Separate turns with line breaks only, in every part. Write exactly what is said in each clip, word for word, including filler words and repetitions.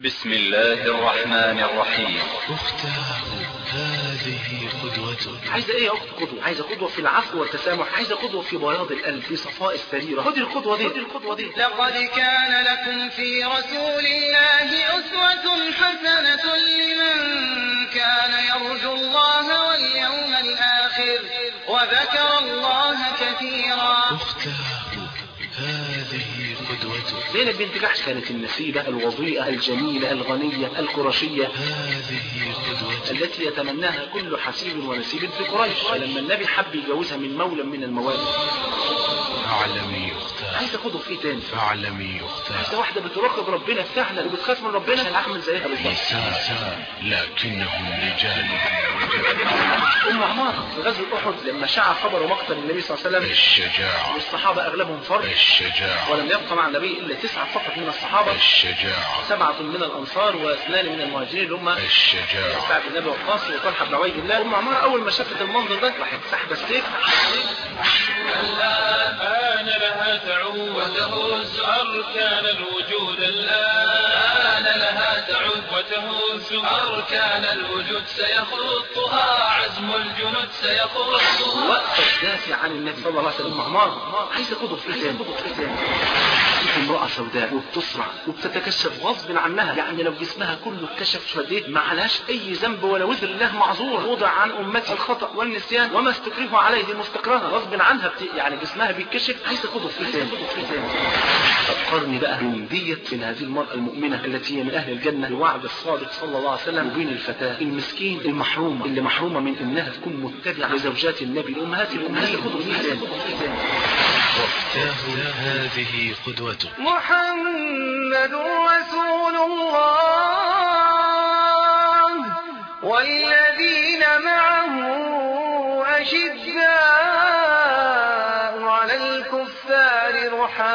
بسم الله الرحمن الرحيم.
أختاه هذه قدوته.
عايزة ايه يا اخت قدوة؟ عايزة قدوة في العفو والتسامح، عايزة قدوة في بياض القلب، في صفاء السريرة. خدي القدوة دي، خدي القدوة دي.
لقد كان لكم في رسول الله أسوة حسنة لمن كان يرجو الله واليوم الآخر وذكر الله كثيرا.
أختاه هذه قدوته.
زينب بنت جحش كانت النسيبة الوضيئة الجميلة الغنية القرشية،
هذه قدوته
التي يتمناها كل حسيب ونسيب في قريش. فلما النبي حب يجوزها من مولى من الموالي،
فاعلمي أختاه.
عايزة قدوة في ايه تاني؟
فاعلمي أختاه.
عايزة واحدة بتراقب ربنا فعلا وبتخاف من ربنا عشان اعمل زيها بالظبط.
نساء لكنهم رجال.
ام عمار في غزوة احد لما شاع خبر مقتل النبي صلى الله عليه وسلم،
الشجاعة.
والصحابة اغلبهم فرد،
الشجاعة.
ولم يبق مع النبي الا تسعة فقط من الصحابة،
الشجاعة.
سبعة من الانصار واثنان من المهاجرين اللي هم
الشجاعة.
سعد بن ابي وقاص وطلحة بن عبيد الله. ام عمار اول ما شافت المنظر ده راحت سحبة السيف.
الآن لها تعود وتهز أركان الوجود، الآن لها تعود وتهز أركان الوجود، سيخطها عزم الجنود سيخطها.
وقفت تدافع عن النبي صلى الله عليه وسلم. ام عمار عايزة قدوة في ايه تاني؟ امرأة سوداء وبتصرع وبتتكشف غصب عنها، يعني لو جسمها كله اتكشف شديد ما عليهاش اي ذنب ولا وزر الله معذور. وضع عن امتي الخطأ والنسيان وما استكرهوا عليه مستكرها، غصب عنها بت... يعني جسمها بيتكشف. عايزة قدوة في ايه تاني؟ فكرني بقى من ديت من هذه المرأة المؤمنة التي هي من اهل الجنة بوعد الصادق صلى الله عليه وسلم، وبين الفتاة المسكين المحرومة اللي محرومة من انها تكون متبعة لزوجات النبي الامهات الامهات. عايزة قدوة في ايه تاني؟
أختاه هذه قدوته.
محمد رسول الله والذين معه أشداء على الكفار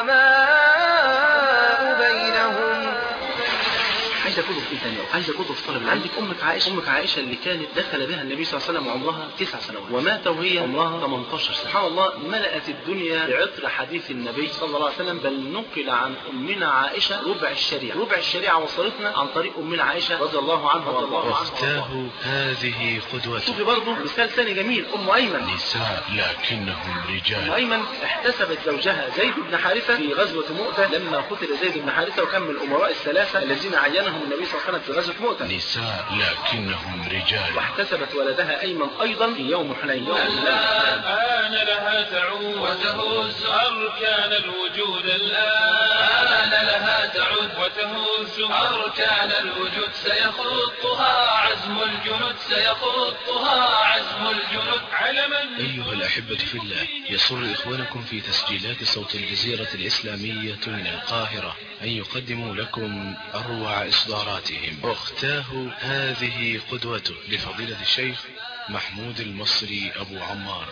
رحماء بينهم.
عايزة قدوة في ايه تاني؟ عايزة قدوة في طلب. عندك امك عائشة، امك عائشة اللي كانت دخل بها النبي صلى الله عليه وسلم عمرها تسع سنوات ومات وهي عمرها ثمانية عشر سنة. سبحان الله، ملأت الدنيا بعطر حديث النبي صلى الله عليه وسلم، بل نقل عن امنا عائشة ربع الشريعة. ربع الشريعة وصلتنا عن طريق امنا عائشة رضي الله عنها وارضاها.
أختاه هذه قدوته.
شوفي برضه مثال ثاني جميل، ام ايمن.
نساء لكنهم
ام
رجال.
ايمن احتسبت زوجها زيد بن حارثة في غزوة مؤتة لما قتل زيد بن حارثة، وكان من الامراء الثلاثة الذين عينهم النبي صلى الله عليه وسلم في غزوة مؤتة.
نساء لكنهم رجال.
واحتسبت ولدها أيمن أيضا في يوم حنين.
الآن لها تعود وتهز أركان الوجود، الآن لها تعود وتهز أركان الوجود، سيخطها عزم الجنود سيخطها عزم الجنود علما.
أيها الأحبة في الله، يسر إخوانكم في تسجيلات صوت الجزيرة الإسلامية من القاهرة أن يقدموا لكم أروع إصداراتهم أختاه هذه قدوته لفضيلة الشيخ محمود المصري أبو عمار.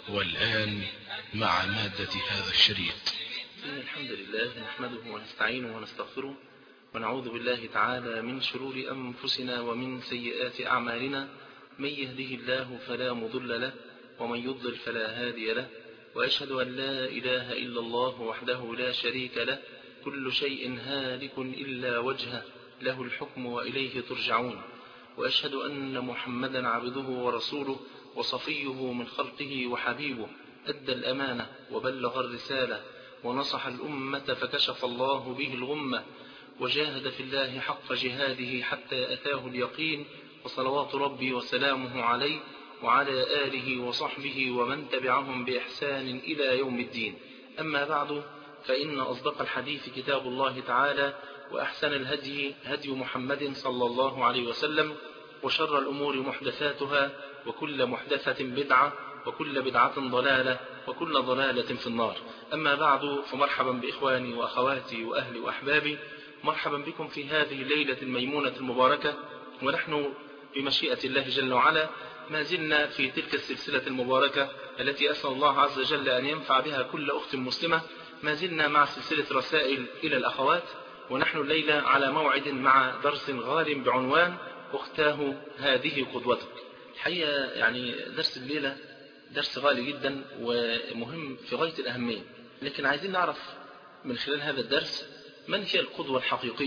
والآن مع مادة هذا الشريط.
إن الحمد لله نحمده ونستعينه ونستغفره ونعوذ بالله تعالى من شرور أنفسنا ومن سيئات أعمالنا، من يهده الله فلا مضل له ومن يضلل فلا هادي له، وأشهد أن لا إله إلا الله وحده لا شريك له، كل شيء هالك إلا وجهه، له الحكم وإليه ترجعون. وأشهد أن محمدا عبده ورسوله وصفيه من خلقه وحبيبه، أدى الأمانة وبلغ الرسالة ونصح الأمة فكشف الله به الغمة، وجاهد في الله حق جهاده حتى أتاه اليقين، وصلوات ربي وسلامه عليه وعلى آله وصحبه ومن تبعهم بإحسان إلى يوم الدين. أما بعد، فإن أصدق الحديث كتاب الله تعالى، وأحسن الهدي هدي محمد صلى الله عليه وسلم، وشر الأمور محدثاتها، وكل محدثة بدعة، وكل بدعة ضلالة، وكل ضلالة في النار. أما بعد، فمرحبا بإخواني وأخواتي وأهلي وأحبابي، مرحبا بكم في هذه الليلة الميمونة المباركة، ونحن بمشيئة الله جل وعلا ما زلنا في تلك السلسلة المباركة التي أسأل الله عز وجل أن ينفع بها كل أخت مسلمة. ما زلنا مع سلسلة رسائل إلى الأخوات، ونحن الليلة على موعد مع درس غال بعنوان أختاه هذه قدوتك. الحقيقة يعني درس الليلة درس غالي جدا ومهم في غاية الأهمية، لكن عايزين نعرف من خلال هذا الدرس من هي القدوة الحقيقية،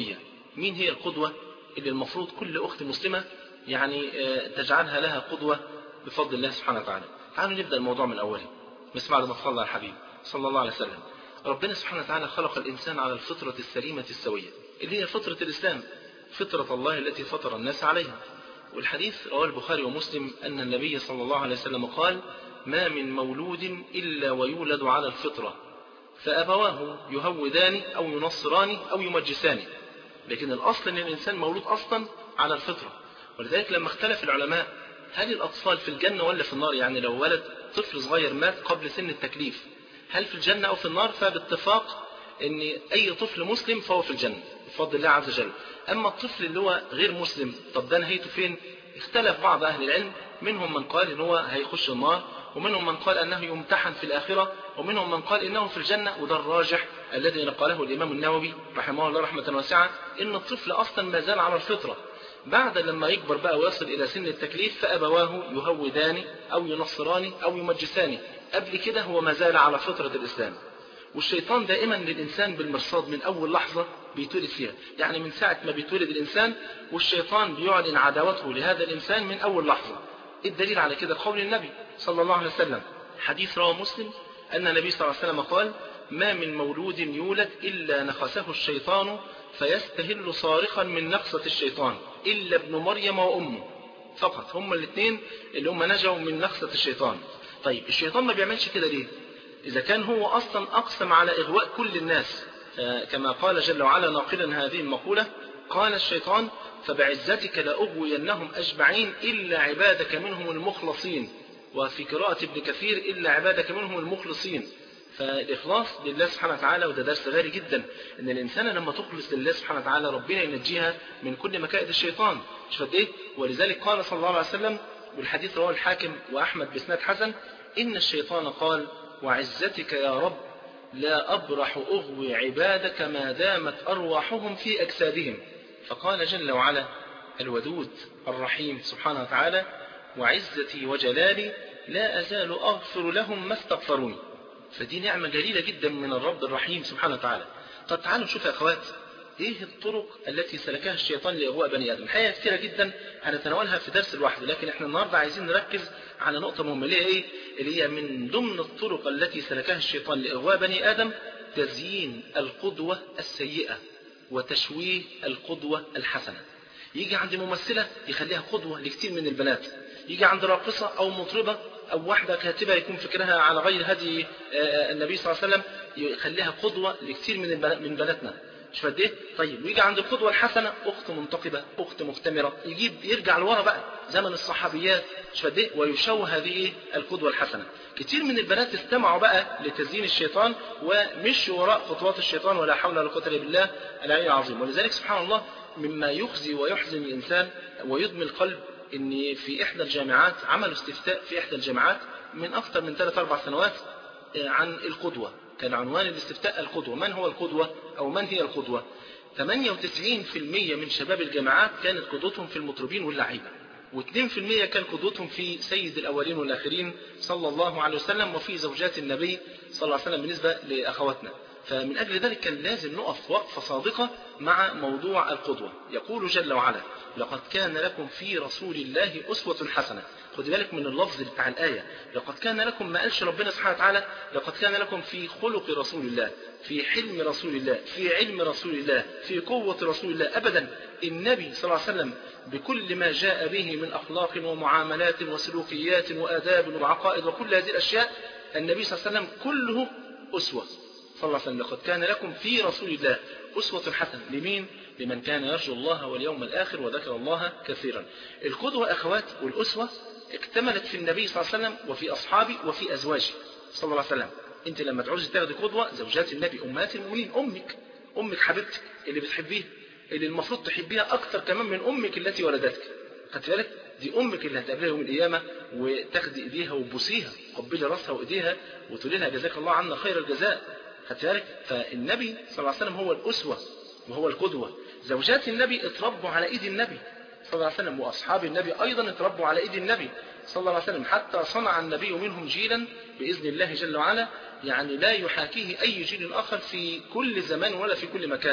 مين هي القدوة اللي المفروض كل أخت مسلمة يعني تجعلها لها قدوة بفضل الله سبحانه وتعالى؟ تعالوا نبدأ الموضوع من أوله. نسمع لما صلى على الحبيب صلى الله عليه وسلم. ربنا سبحانه وتعالى خلق الإنسان على الفطرة السليمة السوية اللي هي فطرة الإسلام، فطرة الله التي فطر الناس عليها. والحديث رواه البخاري ومسلم أن النبي صلى الله عليه وسلم قال: ما من مولود إلا ويولد على الفطرة فأبواه يهودان أو ينصران أو يمجسان. لكن الأصل أن الإنسان مولود أصلا على الفطرة. ولذلك لما اختلف العلماء هل الأطفال في الجنة ولا في النار، يعني لو ولد طفل صغير مات قبل سن التكليف هل في الجنة أو في النار، فباتفاق أن أي طفل مسلم فهو في الجنة بفضل الله عز وجل. أما الطفل اللي هو غير مسلم طب ده نهايته فين؟ اختلف بعض أهل العلم، منهم من قال إن هو هيخش النار، ومنهم من قال أنه يمتحن في الآخرة، ومنهم من قال إنه في الجنة. وده الراجح الذي نقله الإمام النووي رحمه الله رحمة واسعة، إن الطفل أصلا ما زال على الفطرة. بعد لما يكبر بقى ويصل إلى سن التكليف فأبواه يهودان أو ينصران أو يمجسان. قبل كده هو ما زال على فطرة الإسلام. والشيطان دائما للإنسان بالمرصاد من أول لحظة بيتولد فيها، يعني من ساعة ما بيتولد الإنسان والشيطان بيعلن عداوته لهذا الإنسان من أول لحظة. الدليل على كده قول النبي صلى الله عليه وسلم، حديث رواه مسلم أن النبي صلى الله عليه وسلم قال: ما من مولود يولد إلا نخسه الشيطان فيستهل صارخا من نخسة الشيطان إلا ابن مريم وأمه. فقط هم الاثنين اللي هم نجوا من نخسة الشيطان. طيب الشيطان ما بيعملش كده ليه؟ إذا كان هو أصلا أقسم على إغواء كل الناس، كما قال جل وعلا ناقلا هذه المقولة: قال الشيطان فبعزتك لأغوينهم أجمعين إلا عبادك منهم المخلصين. وفي قراءة ابن كثير إلا عبادك منهم المخلصين. فالإخلاص لله سبحانه وتعالى وده درس غالي جدا، إن الإنسان لما تخلص لله سبحانه وتعالى ربنا ينجيها من كل مكائد الشيطان. شفت إيه؟ ولذلك قال صلى الله عليه وسلم، والحديث رواه الحاكم وأحمد بإسناد حسن: إن الشيطان قال: وعزتك يا رب لا أبرح أغوي عبادك ما دامت أرواحهم في أجسادهم. فقال جل وعلا الودود الرحيم سبحانه وتعالى: وعزتي وجلالي لا أزال أغفر لهم ما استغفروني. فدي نعمة جليلة جدا من الرب الرحيم سبحانه وتعالى. طب تعالوا نشوف يا أخوات إيه الطرق التي سلكها الشيطان لإغواء بني آدم. الحقيقة كثيرة جدا هنتناولها في درس لوحده، لكن احنا النهاردة عايزين نركز على نقطة مهمة اللي هي إيه؟ اللي هي من ضمن الطرق التي سلكها الشيطان لإغواء بني آدم تزيين القدوة السيئة وتشويه القدوة الحسنة. يجي عند ممثلة يخليها قدوة لكثير من البنات، يجي عند راقصة أو مطربة أو واحدة كاتبة يكون فكرها على غير هدي النبي صلى الله عليه وسلم يخليها قدوة لكثير من من بناتنا. مش قد ايه؟ طيب ويجي عند القدوة الحسنة أخت منتقبة، أخت مختمرة، يجيب يرجع لورا بقى زمن الصحابيات، مش قد ايه؟ ويشوه هذه القدوة الحسنة. كتير من البنات استمعوا بقى لتزيين الشيطان ومشوا وراء خطوات الشيطان، ولا حول ولا قوة إلا بالله العلي العظيم. ولذلك سبحان الله مما يخزي ويحزن الإنسان ويدمي القلب إن في إحدى الجامعات عملوا استفتاء في إحدى الجامعات من أكثر من ثلاث أربع سنوات عن القدوة. كان عنوان الاستفتاء القدوة، من هو القدوة أو من هي القدوة؟ ثمانية وتسعين بالمئة من شباب الجامعات كانت قدوتهم في المطربين واللعيبة، واثنين بالمئة كان قدوتهم في سيد الأولين والآخرين صلى الله عليه وسلم وفي زوجات النبي صلى الله عليه وسلم بالنسبة لأخواتنا. فمن أجل ذلك كان لازم نقف وقفة صادقة مع موضوع القدوة. يقول جل وعلا: لقد كان لكم في رسول الله أسوة حسنة. خد بالك من اللفظ بتاع الآية، لقد كان لكم، ما قالش ربنا سبحانه وتعالى لقد كان لكم في خلق رسول الله، في حلم رسول الله، في علم رسول الله، في قوة رسول الله. أبدا، النبي صلى الله عليه وسلم بكل ما جاء به من أخلاق ومعاملات وسلوكيات وآداب وعقائد وكل هذه الأشياء، النبي صلى الله عليه وسلم كله أسوة صلى الله عليه وسلم. لقد كان لكم في رسول الله أسوة حسنة. لمين؟ لمن كان يرجو الله واليوم الآخر وذكر الله كثيرا. القدوة أخوات والأسوة اكتملت في النبي صلى الله عليه وسلم وفي أصحابه وفي أزواجه صلى الله عليه وسلم. أنت لما تعوزي تاخدي قدوة زوجات النبي أمهات المؤمنين، أمك أمك حبيبتك اللي بتحبيها، اللي المفروض تحبيها أكثر كمان من أمك التي ولدتك. خدت بالك؟ دي أمك اللي هتقابلها يوم القيامة وتاخدي إيديها وتبوسيها، قبلي راسها وإيديها وتقولي لها جزاك الله عنا خير الجزاء. خدت بالك؟ فالنبي صلى الله عليه وسلم هو الأسوة وهو القدوة. زوجات النبي اتربوا على إيد النبي صلى الله عليه وسلم، وأصحاب النبي أيضا اتربوا على إيد النبي صلى الله عليه وسلم، حتى صنع النبي منهم جيلا بإذن الله جل وعلا يعني لا يحاكيه أي جيل آخر في كل زمان ولا في كل مكان.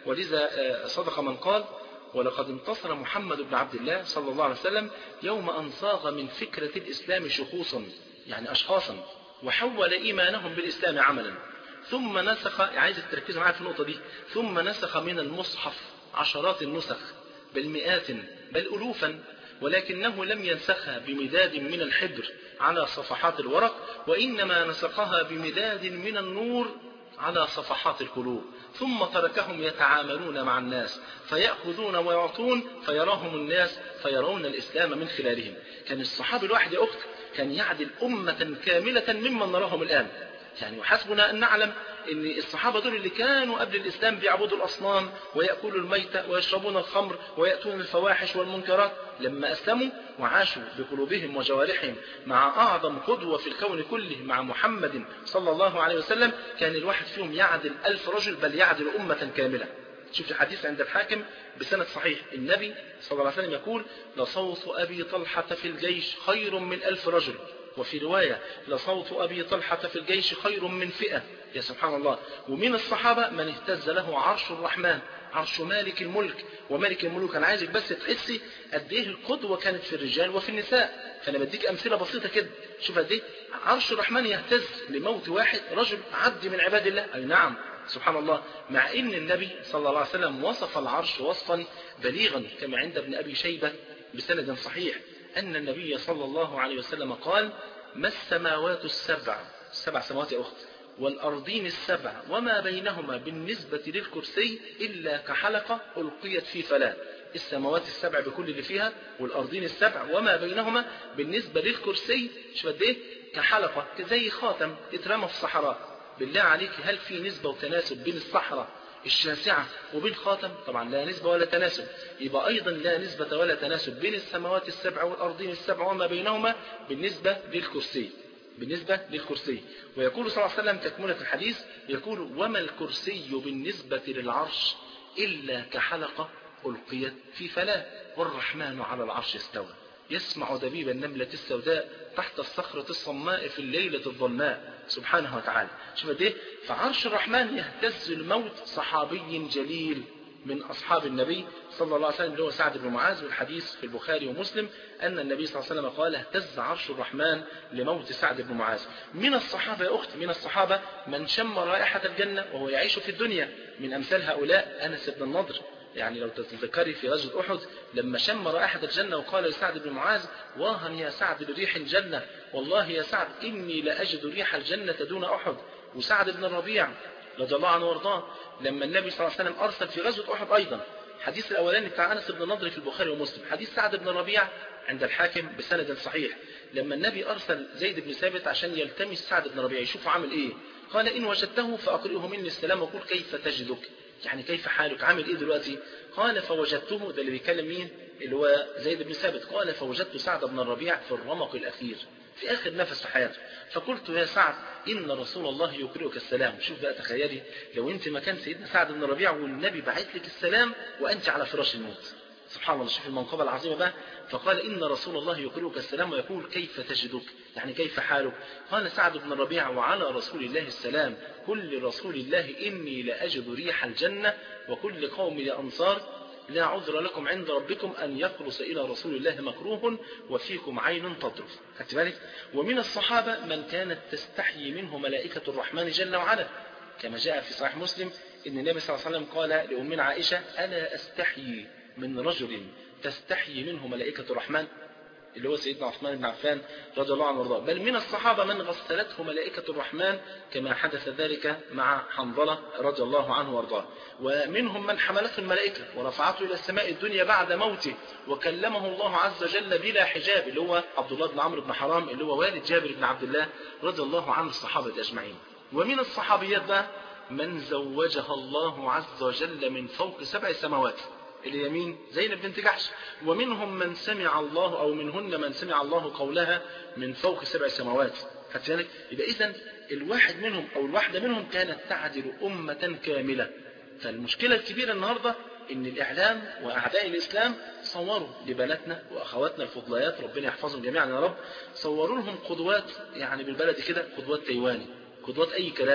ولذا صدق من قال: ولقد انتصر محمد بن عبد الله صلى الله عليه وسلم يوم أن صاغ من فكرة الإسلام شخوصا، يعني أشخاصا، وحول إيمانهم بالإسلام عملا، ثم نسخ، عايز تركزوا معايا في النقطة دي، ثم نسخ من المصحف عشرات النسخ، بل مئات، بل ألوفا، ولكنه لم ينسخها بمداد من الحبر على صفحات الورق، وإنما نسخها بمداد من النور على صفحات القلوب، ثم تركهم يتعاملون مع الناس فيأخذون ويعطون، فيراهم الناس فيرون الإسلام من خلالهم. كان الصحابي الواحد يا أخت كان يعدل أمة كاملة ممن نراهم الآن. يعني وحسبنا أن نعلم أن الصحابة دول اللي كانوا قبل الإسلام بيعبدوا الأصنام ويأكلوا الميتة ويشربون الخمر ويأتون الفواحش والمنكرات، لما أسلموا وعاشوا بقلوبهم وجوارحهم مع أعظم قدوة في الكون كله، مع محمد صلى الله عليه وسلم، كان الواحد فيهم يعدل ألف رجل، بل يعدل أمة كاملة. شوف الحديث عند الحاكم بسند صحيح، النبي صلى الله عليه وسلم يقول: لصوت أبي طلحة في الجيش خير من ألف رجل، وفي رواية: لصوت أبي طلحة في الجيش خير من فئة. يا سبحان الله. ومن الصحابة من اهتز له عرش الرحمن، عرش مالك الملك وملك الملوك. أنا عايزك بس تحسي قد إيه القدوة كانت في الرجال وفي النساء. فأنا بديك أمثلة بسيطة كده. شوف قد إيه عرش الرحمن يهتز لموت واحد رجل عبد من عباد الله. أي نعم، سبحان الله. مع إن النبي صلى الله عليه وسلم وصف العرش وصفا بليغا، كما عند ابن أبي شيبة بسند صحيح، أن النبي صلى الله عليه وسلم قال: ما السماوات السبع، السبع سماوات يا أخت، والأرضين السبع وما بينهما بالنسبة للكرسي إلا كحلقة ألقيت في فلاة. السماوات السبع بكل اللي فيها، والأرضين السبع وما بينهما بالنسبة للكرسي، شو قد إيه؟ كحلقة، زي خاتم اترمى في الصحراء. بالله عليك، هل في نسبة وتناسب بين الصحراء الشاسعة وبين خاتم؟ طبعا لا نسبة ولا تناسب. يبقى أيضا لا نسبة ولا تناسب بين السماوات السبع والأرضين السبع وما بينهما بالنسبة للكرسي، بالنسبة للكرسي. ويقول صلى الله عليه وسلم تكملة الحديث، يقول: وما الكرسي بالنسبة للعرش إلا كحلقة ألقيت في فلاة، والرحمن على العرش استوى، يسمع دبيب النملة السوداء تحت الصخرة الصماء في الليلة الظلماء، سبحانه وتعالى. شوف قد ايه فعرش الرحمن يهتز الموت صحابي جليل من أصحاب النبي صلى الله عليه وسلم، اللي هو سعد بن معاذ، والحديث في البخاري ومسلم أن النبي صلى الله عليه وسلم قال: اهتز عرش الرحمن لموت سعد بن معاذ. من الصحابة يا أخت، من الصحابة من شم رائحة الجنة وهو يعيش في الدنيا، من أمثال هؤلاء أنس بن النضر. يعني لو تتذكري في غزوة أحد لما شم رائحة الجنة وقال لسعد بن معاذ: واها يا سعد لريح الجنة، والله يا سعد إني لأجد ريح الجنة دون أحد. وسعد بن الربيع رضي الله عنه وارضاه لما النبي صلى الله عليه وسلم أرسل في غزوة أحد أيضا، حديث الأولاني بتاع أنس بن النضر في البخاري ومسلم، حديث سعد بن الربيع عند الحاكم بسند صحيح، لما النبي أرسل زيد بن ثابت عشان يلتمس سعد بن الربيع يشوفه عامل إيه، قال: إن وجدته فأقرئه مني السلام وقل كيف تجدك، يعني كيف حالك، عامل إيه دلوقتي؟ قال: فوجدته، ده اللي بيكلم مين؟ اللي هو زيد بن ثابت. قال: فوجدت سعد بن الربيع في الرمق الأخير، في آخر نفس في حياته، فقلت: يا سعد إن رسول الله يقرئك السلام. شوف بقى، تخيلي لو أنت مكان سيدنا سعد بن الربيع والنبي بعت لك السلام وأنت على فراش الموت، سبحان الله. شوف المنقبة العظيمة بقى. فقال: إن رسول الله يقرئك السلام ويقول كيف تجدك، يعني كيف حالك؟ قال سعد بن الربيع: وعلى رسول الله السلام، كل رسول الله إني لأجد ريح الجنة، وكل قوم يا أنصار لا عذر لكم عند ربكم أن يخلص إلى رسول الله مكروه وفيكم عين تطرف. خدت بالك؟ ومن الصحابة من كانت تستحيي منه ملائكة الرحمن جل وعلا، كما جاء في صحيح مسلم إن النبي صلى الله عليه وسلم قال لأمنا عائشة: ألا أستحيي من رجل تستحيي منه ملائكة الرحمن، اللي هو سيدنا عثمان بن عفان رضي الله عنه وارضاه. بل من الصحابة من غسلته ملائكة الرحمن، كما حدث ذلك مع حنظلة رضي الله عنه وارضاه. ومنهم من حملته الملائكة ورفعته إلى السماء الدنيا بعد موته وكلمه الله عز وجل بلا حجاب، اللي هو عبد الله بن عمرو بن حرام، اللي هو والد جابر بن عبد الله رضي الله عن الصحابة أجمعين. ومن الصحابيات بقى من زوجها الله عز وجل من فوق سبع سماوات، اليمين زينب بنت جحش. ومنهم من سمع الله أو منهن من سمع الله قولها من فوق سبع سماوات. فكذلك يبقى إذن الواحد منهم أو الواحدة منهم كانت تعدل أمة كاملة. فالمشكلة الكبيرة النهاردة إن الإعلام وأعداء الإسلام صوروا لبناتنا وأخواتنا الفضليات، ربنا يحفظهم جميعا يا رب، صوروا لهم قدوات، يعني بالبلد كده قدوات تايواني، قدوات أي كلام،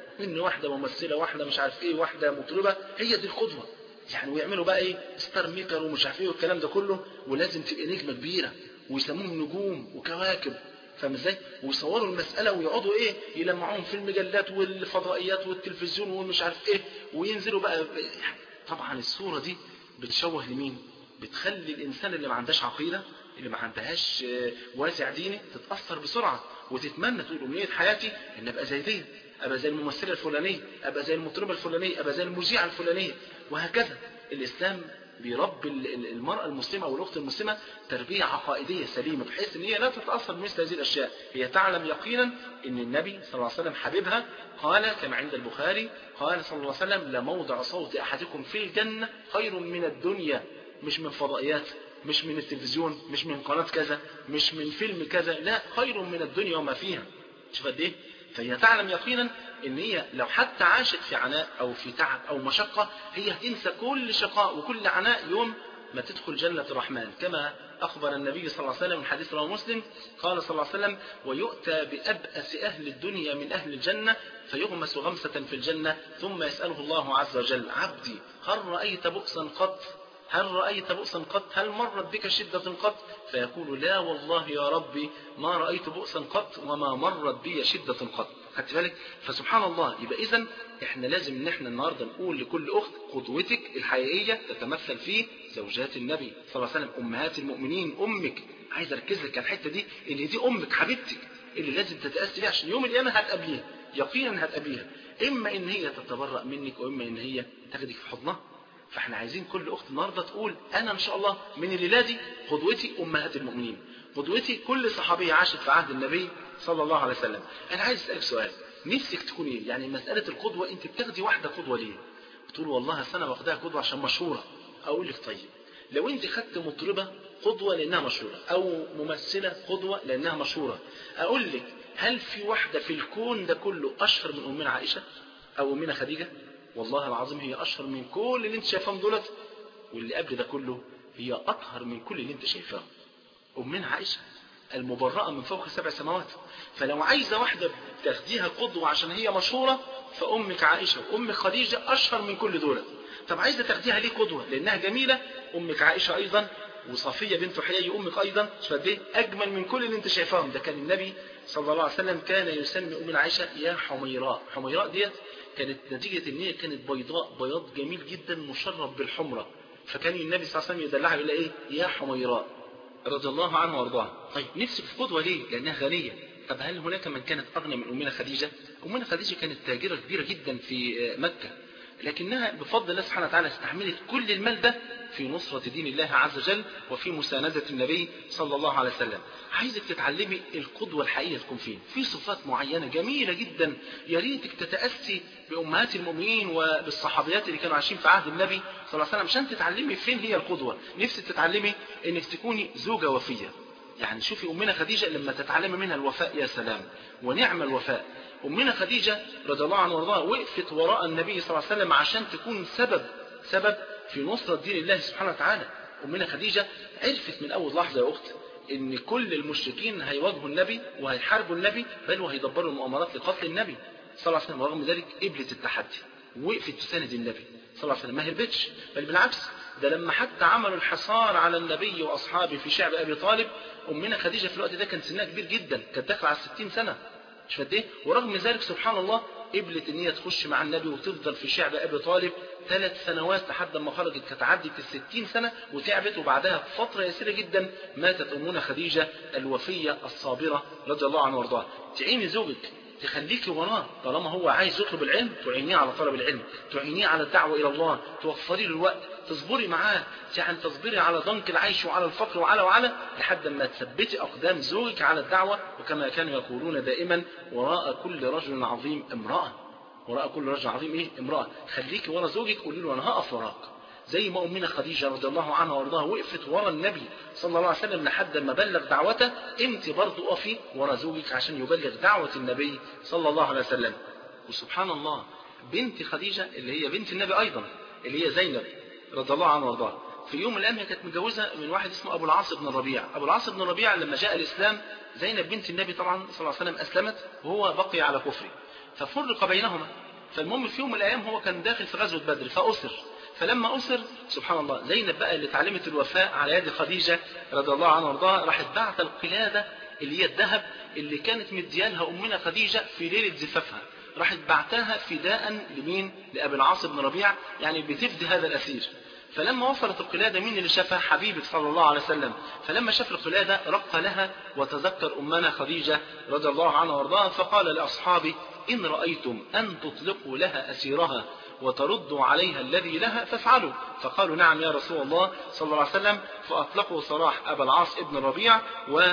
ان واحده ممثله، واحده مش عارف ايه، واحده مطربه، هي دي القدوه يعني. ويعملوا بقى ايه ستار ميكر ومش عارف ايه والكلام ده كله، ولازم تبقى نجمه كبيره ويسموهم نجوم وكواكب، فاهم ازاي؟ ويصوروا المساله ويقعدوا ايه يلمعوهم في المجلات والفضائيات والتلفزيون ومش عارف ايه، وينزلوا بقى. طبعا الصوره دي بتشوه لمين؟ بتخلي الانسان اللي ما عندهاش عقيده، اللي ما عندهاش وازع ديني، تتاثر بسرعه وتتمنى تقول امنيه حياتي ان ابقى زي دي، ابقى زي الممثله الفلانيه، ابقى زي المطربه الفلانيه، ابقى زي المذيعه الفلانيه، وهكذا. الاسلام بيربي المرأة المسلمة أو الأخت المسلمة تربية عقائدية سليمة، بحيث أن هي لا تتأثر بمثل هذه الأشياء. هي تعلم يقينا أن النبي صلى الله عليه وسلم حبيبها، قال كما عند البخاري، قال صلى الله عليه وسلم: لموضع صوت أحدكم في الجنة خير من الدنيا. مش من فضائيات، مش من التلفزيون، مش من قناة كذا، مش من فيلم كذا، لا، خير من الدنيا وما فيها. شوف قد ايه. فهي تعلم يقينا ان هي لو حتى عاشت في عناء او في تعب او مشقة، هي هتنسى كل شقاء وكل عناء يوم ما تدخل جنة الرحمن، كما اخبر النبي صلى الله عليه وسلم من حديث رواه مسلم، قال صلى الله عليه وسلم: ويؤتى بأبأس اهل الدنيا من اهل الجنة فيغمس غمسة في الجنة ثم يسأله الله عز وجل: عبدي هل رأيت بؤسا قط؟ هل رأيت بؤسا قط؟ هل مرت بك شدة قط؟ فيقول: لا والله يا ربي ما رأيت بؤسا قط وما مرت بي شدة قط. خدت بالك؟ فسبحان الله. يبقى إذن إحنا لازم إن إحنا النهاردة نقول لكل أخت: قدوتك الحقيقية تتمثل في زوجات النبي صلى الله عليه وسلم، أمهات المؤمنين، أمك. عايز أركز لك على الحتة دي، اللي دي أمك حبيبتك اللي لازم تتأسي بيها، عشان يوم القيامة هتقابليها، يقينا هتقابليها، إما إن هي تتبرأ منك وإما إن هي تاخدك في حضنها. فاحنا عايزين كل اخت النهارده تقول: انا ان شاء الله من الليله دي قدوتي امهات المؤمنين، قدوتي كل صحابيه عاشت في عهد النبي صلى الله عليه وسلم. انا عايز اسالك سؤال: نفسك تكون ايه؟ يعني مساله القدوه، انت بتاخدي واحده قدوه ليه؟ بتقول والله انا واخداها قدوه عشان مشهوره. اقول لك طيب، لو انت خدت مطربه قدوه لانها مشهوره، او ممثله قدوه لانها مشهوره، اقول لك هل في واحده في الكون ده كله اشهر من امنا عائشه او امنا خديجه؟ والله العظيم هي اشهر من كل اللي انت شايفاهم دولت، واللي قبل ده كله هي اطهر من كل اللي انت شايفاه. امنا عائشه المبرأة من فوق سبع سماوات. فلو عايزه واحده تاخديها قدوه عشان هي مشهوره، فامك عائشه وامك خديجه اشهر من كل دولت. طب عايزه تاخديها ليه قدوه؟ لانها جميله، امك عائشه ايضا، وصفيه بنت حيي امك ايضا، فدي اجمل من كل اللي انت شايفاهم. ده كان النبي صلى الله عليه وسلم كان يسمي امنا عائشه يا حميراء. حميراء ديت كانت نتيجة ان هي كانت بيضاء، بياض جميل جدا مشرب بالحمرة، فكان النبي صلى الله عليه وسلم يدلعها يقول ايه؟ يا حميراء، رضي الله عنها وارضاها. طيب نفسك في قدوة ليه؟ لانها غنية. طب هل هناك من كانت اغنى من امنا خديجة؟ امنا خديجة كانت تاجرة كبيرة جدا في مكة، لكنها بفضل الله سبحانه وتعالى استحملت كل المال ده في نصرة دين الله عز وجل وفي مساندة النبي صلى الله عليه وسلم. عايزك تتعلمي القدوة الحقيقية تكون فين؟ في صفات معينة جميلة جدا، يا ريتك تتأسي بأمهات المؤمنين وبالصحابيات اللي كانوا عايشين في عهد النبي صلى الله عليه وسلم عشان تتعلمي فين هي القدوة. نفسك تتعلمي انك تكوني زوجة وفية. يعني شوفي أمنا خديجة لما تتعلمي منها الوفاء، يا سلام، ونعم الوفاء. أمنا خديجة رضي الله عنها وارضاها وقفت وراء النبي صلى الله عليه وسلم عشان تكون سبب سبب في نصرة دين الله سبحانه وتعالى. أمنا خديجة عرفت من أول لحظة يا أخت إن كل المشركين هيواجهوا النبي وهيحاربوا النبي، بل وهيدبروا المؤامرات لقتل النبي صلى الله عليه وسلم. ورغم ذلك قبلت التحدي ووقفت تساند النبي صلى الله عليه وسلم، ما هربتش، بل بالعكس، ده لما حتى عملوا الحصار على النبي وأصحابه في شعب أبي طالب، أمنا خديجة في الوقت ده كان سنها كبير جدا، كانت داخلة على ستين سنة، مش قد ايه؟ ورغم ذلك سبحان الله قبلت ان هي تخش مع النبي وتفضل في شعب ابي طالب ثلاث سنوات لحد ما خرجت، كانت عدت الستين سنة وتعبت، وبعدها بفترة يسيرة جدا ماتت أمنا خديجة الوفية الصابرة رضي الله عنها وارضاها. تعيني زوجك، تخليكي وراه، طالما هو عايز يطلب العلم تعينيه على طلب العلم، تعينيه على الدعوة إلى الله، توفري له الوقت، تصبري معاه، يعني تصبري على ضنك العيش وعلى الفقر وعلى وعلى لحد ما تثبتي أقدام زوجك على الدعوة. وكما كانوا يقولون دائما: وراء كل رجل عظيم امرأة. وراء كل رجل عظيم ايه؟ امرأة. خليكي ورا زوجك، قولي له أنا هقف وراك، زي ما أمنا خديجة رضي الله عنها وارضاها وقفت ورا النبي صلى الله عليه وسلم لحد ما بلغ دعوته، انت برضو قفي ورا زوجك عشان يبلغ دعوة النبي صلى الله عليه وسلم. وسبحان الله بنت خديجة اللي هي بنت النبي أيضا، اللي هي زينب رضي الله عنها وارضاها، في يوم من الأيام هي كانت متجوزة من واحد اسمه أبو العاص بن الربيع. أبو العاص بن الربيع لما جاء الإسلام، زينب بنت النبي طبعا صلى الله عليه وسلم أسلمت وهو بقي على كفره، ففرق بينهما. فالمهم في يوم من الأيام هو كان داخل في غزوة بدر فأسر، فلما أسر سبحان الله زينب بقى اللي اتعلمت الوفاء على يد خديجة رضي الله عنها وارضاها راحت بعت القلادة اللي هي الذهب اللي كانت مديالها أمنا خديجة في ليلة زفافها، راحت بعتها فداء لمين؟ لأبي العاص بن ربيعة، يعني بتفدي هذا الأسير. فلما وصلت القلادة مين اللي شافها؟ حبيبك صلى الله عليه وسلم. فلما شاف القلادة رق لها وتذكر أمنا خديجة رضي الله عنها وارضاها، فقال لأصحابه إن رأيتم أن تطلقوا لها أسيرها وتردوا عليها الذي لها فافعلوا. فقالوا نعم يا رسول الله صلى الله عليه وسلم. فأطلقوا سراح أبا العاص ابن الربيع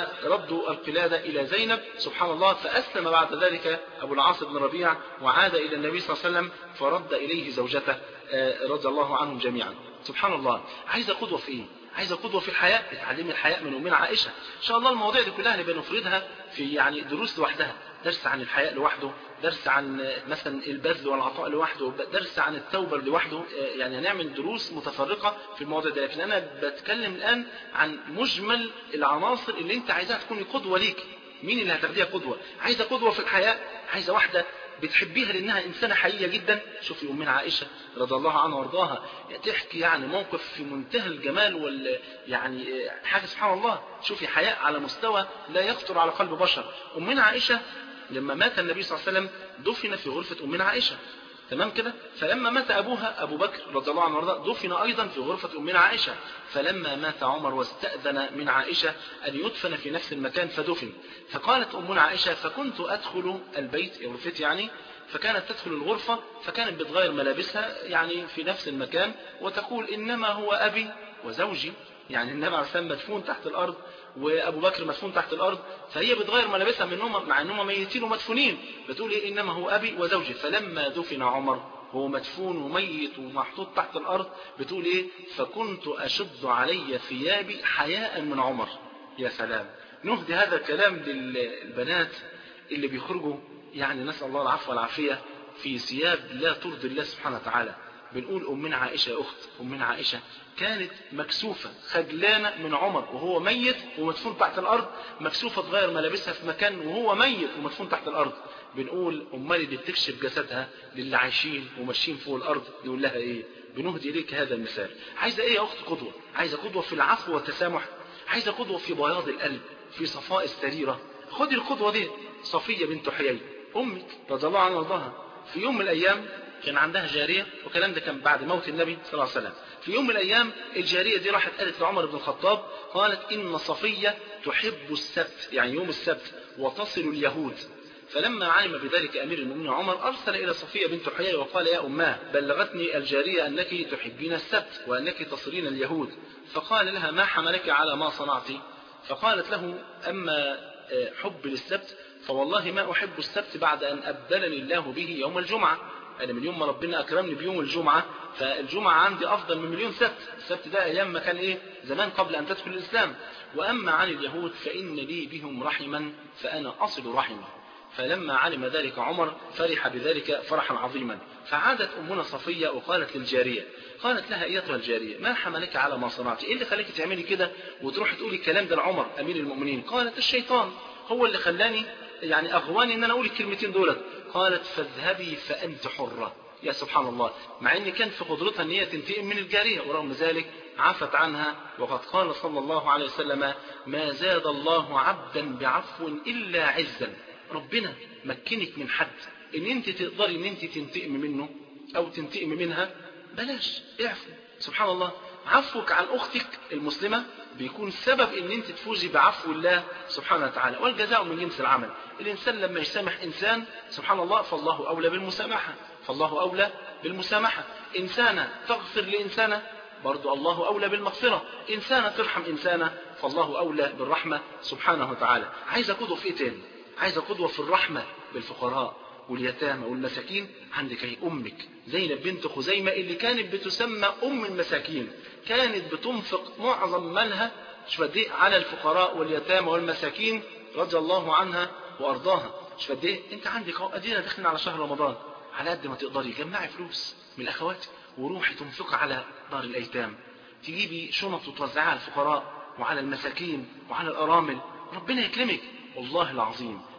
وردوا القلادة إلى زينب سبحان الله. فأسلم بعد ذلك أبو العاص ابن الربيع وعاد إلى النبي صلى الله عليه وسلم فرد إليه زوجته رضي الله عنهم جميعا. سبحان الله. عايزة قدوة في إيه؟ عايزة قدوة في الحياء. اتعلمي الحياء من أمنا عائشة. إن شاء الله المواضيع دي كلها نبقى نفردها في يعني دروس لوحدها، درس عن الحياء لوحده، درس عن مثلا البذل والعطاء لوحده، درس عن التوبة لوحده، يعني هنعمل دروس متفرقة في المواضيع دي. لكن أنا بتكلم الآن عن مجمل العناصر اللي أنت عايزها تكون قدوة ليك. مين اللي هتاخديها قدوة؟ عايزة قدوة في الحياء، عايزة واحدة بتحبيها لأنها إنسانة حقيقية جدا. شوفي أمنا عائشة رضي الله عنها وارضاها تحكي يعني موقف في منتهى الجمال وال يعني حاجة سبحان الله. شوفي حياء على مستوى لا يخطر على قلب بشر. أمنا عائشة لما مات النبي صلى الله عليه وسلم دفن في غرفة أمنا عائشة، تمام كده. فلما مات أبوها أبو بكر رضي الله عنه وارضاه دفن أيضا في غرفة أمنا عائشة. فلما مات عمر واستأذن من عائشة أن يدفن في نفس المكان فدفن. فقالت أمنا عائشة فكنت أدخل البيت غرفتي يعني، فكانت تدخل الغرفة فكانت بتغير ملابسها يعني في نفس المكان وتقول إنما هو أبي وزوجي، يعني النبي عليه الصلاة والسلام مدفون تحت الأرض وأبو بكر مدفون تحت الأرض، فهي بتغير ملابسها منهم مع أنهم ميتين ومدفونين، بتقول إيه إنما هو أبي وزوجي. فلما دفن عمر هو مدفون وميت ومحطوط تحت الأرض بتقول إيه فكنت أشد علي ثيابي حياء من عمر. يا سلام. نهدي هذا الكلام للبنات اللي بيخرجوا يعني نسأل الله العفو والعافية في ثياب لا ترضي الله سبحانه وتعالى. بنقول أمنا عائشة يا أخت، أمنا عائشة كانت مكسوفة خجلانة من عمر وهو ميت ومدفون تحت الأرض، مكسوفة تغير ملابسها في مكان وهو ميت ومدفون تحت الأرض. بنقول أمال اللي بتكشف جسدها للي عايشين وماشيين فوق الأرض يقول لها إيه؟ بنهدي إليك هذا المثال. عايزة إيه يا أخت؟ قدوة. عايزة قدوة في العفو والتسامح، عايزة قدوة في بياض القلب، في صفاء السريرة. خدي القدوة دي. صفية بنت حيي أمك رضي الله عنها وارضاها في يوم من الأيام كان عندها جارية، والكلام ده كان بعد موت النبي صلى الله عليه وسلم. في يوم من الأيام الجارية دي راحت قالت لعمر بن الخطاب قالت إن صفية تحب السبت يعني يوم السبت وتصل اليهود. فلما علم بذلك أمير المؤمنين عمر أرسل إلى صفية بنت حيي وقال يا أماه بلغتني الجارية أنك تحبين السبت وأنك تصلين اليهود. فقال لها ما حملك على ما صنعت؟ فقالت له أما حب للسبت فوالله ما أحب السبت بعد أن أبدلني الله به يوم الجمعة. أنا من يوم ما ربنا أكرمني بيوم الجمعة فالجمعة عندي أفضل من مليون سبت. السبت ده أيام ما كان إيه زمان قبل أن تدخل الإسلام. وأما عن اليهود فإن لي بهم رحما فأنا أصل رحمه. فلما علم ذلك عمر فرح بذلك فرحا عظيما. فعادت أمنا صفية وقالت للجارية قالت لها أيتها الجارية ما حملك على ما صنعت؟ إيه اللي خليك تعملي كده وتروح تقولي الكلام ده لعمر أمير المؤمنين؟ قالت الشيطان هو اللي خلاني يعني أغواني إن أنا أقول الكلمتين دولت. قالت فاذهبي فأنت حرة. يا سبحان الله. مع إن كان في قدرتها أن هي تنتقم من الجارية ورغم ذلك عفت عنها. وقد قال صلى الله عليه وسلم ما زاد الله عبدا بعفو إلا عزا. ربنا مكنك من حد إن أنت تقدري إن أنت تنتقم منه أو تنتقم منها بلاش اعفو. سبحان الله. عفوك عن أختك المسلمة بيكون سبب ان انت تفوزي بعفو الله سبحانه وتعالى. والجزاء من جنس العمل. الانسان لما يسامح انسان سبحان الله فالله اولى بالمسامحة فالله اولى بالمسامحة. انسانة تغفر لانسانة برضو الله اولى بالمغفرة. انسانة ترحم انسانة فالله اولى بالرحمة سبحانه وتعالى. عايزة قدوة في ايه تاني؟ عايزة قدوة في الرحمة بالفقراء واليتامى والمساكين. عندك هي أمك زينب بنت خزيمة اللي كانت بتسمى أم المساكين، كانت بتنفق معظم مالها شوف قد ايه على الفقراء واليتامى والمساكين رضي الله عنها وأرضاها. شوف قد ايه انت عندك اهو ادينا داخلين على شهر رمضان، على قد ما تقدري جمعي فلوس من الأخوات وروحي تنفق على دار الأيتام، تجيبي شنط وتوزعيها على الفقراء وعلى المساكين وعلى الأرامل. ربنا يكرمك. والله العظيم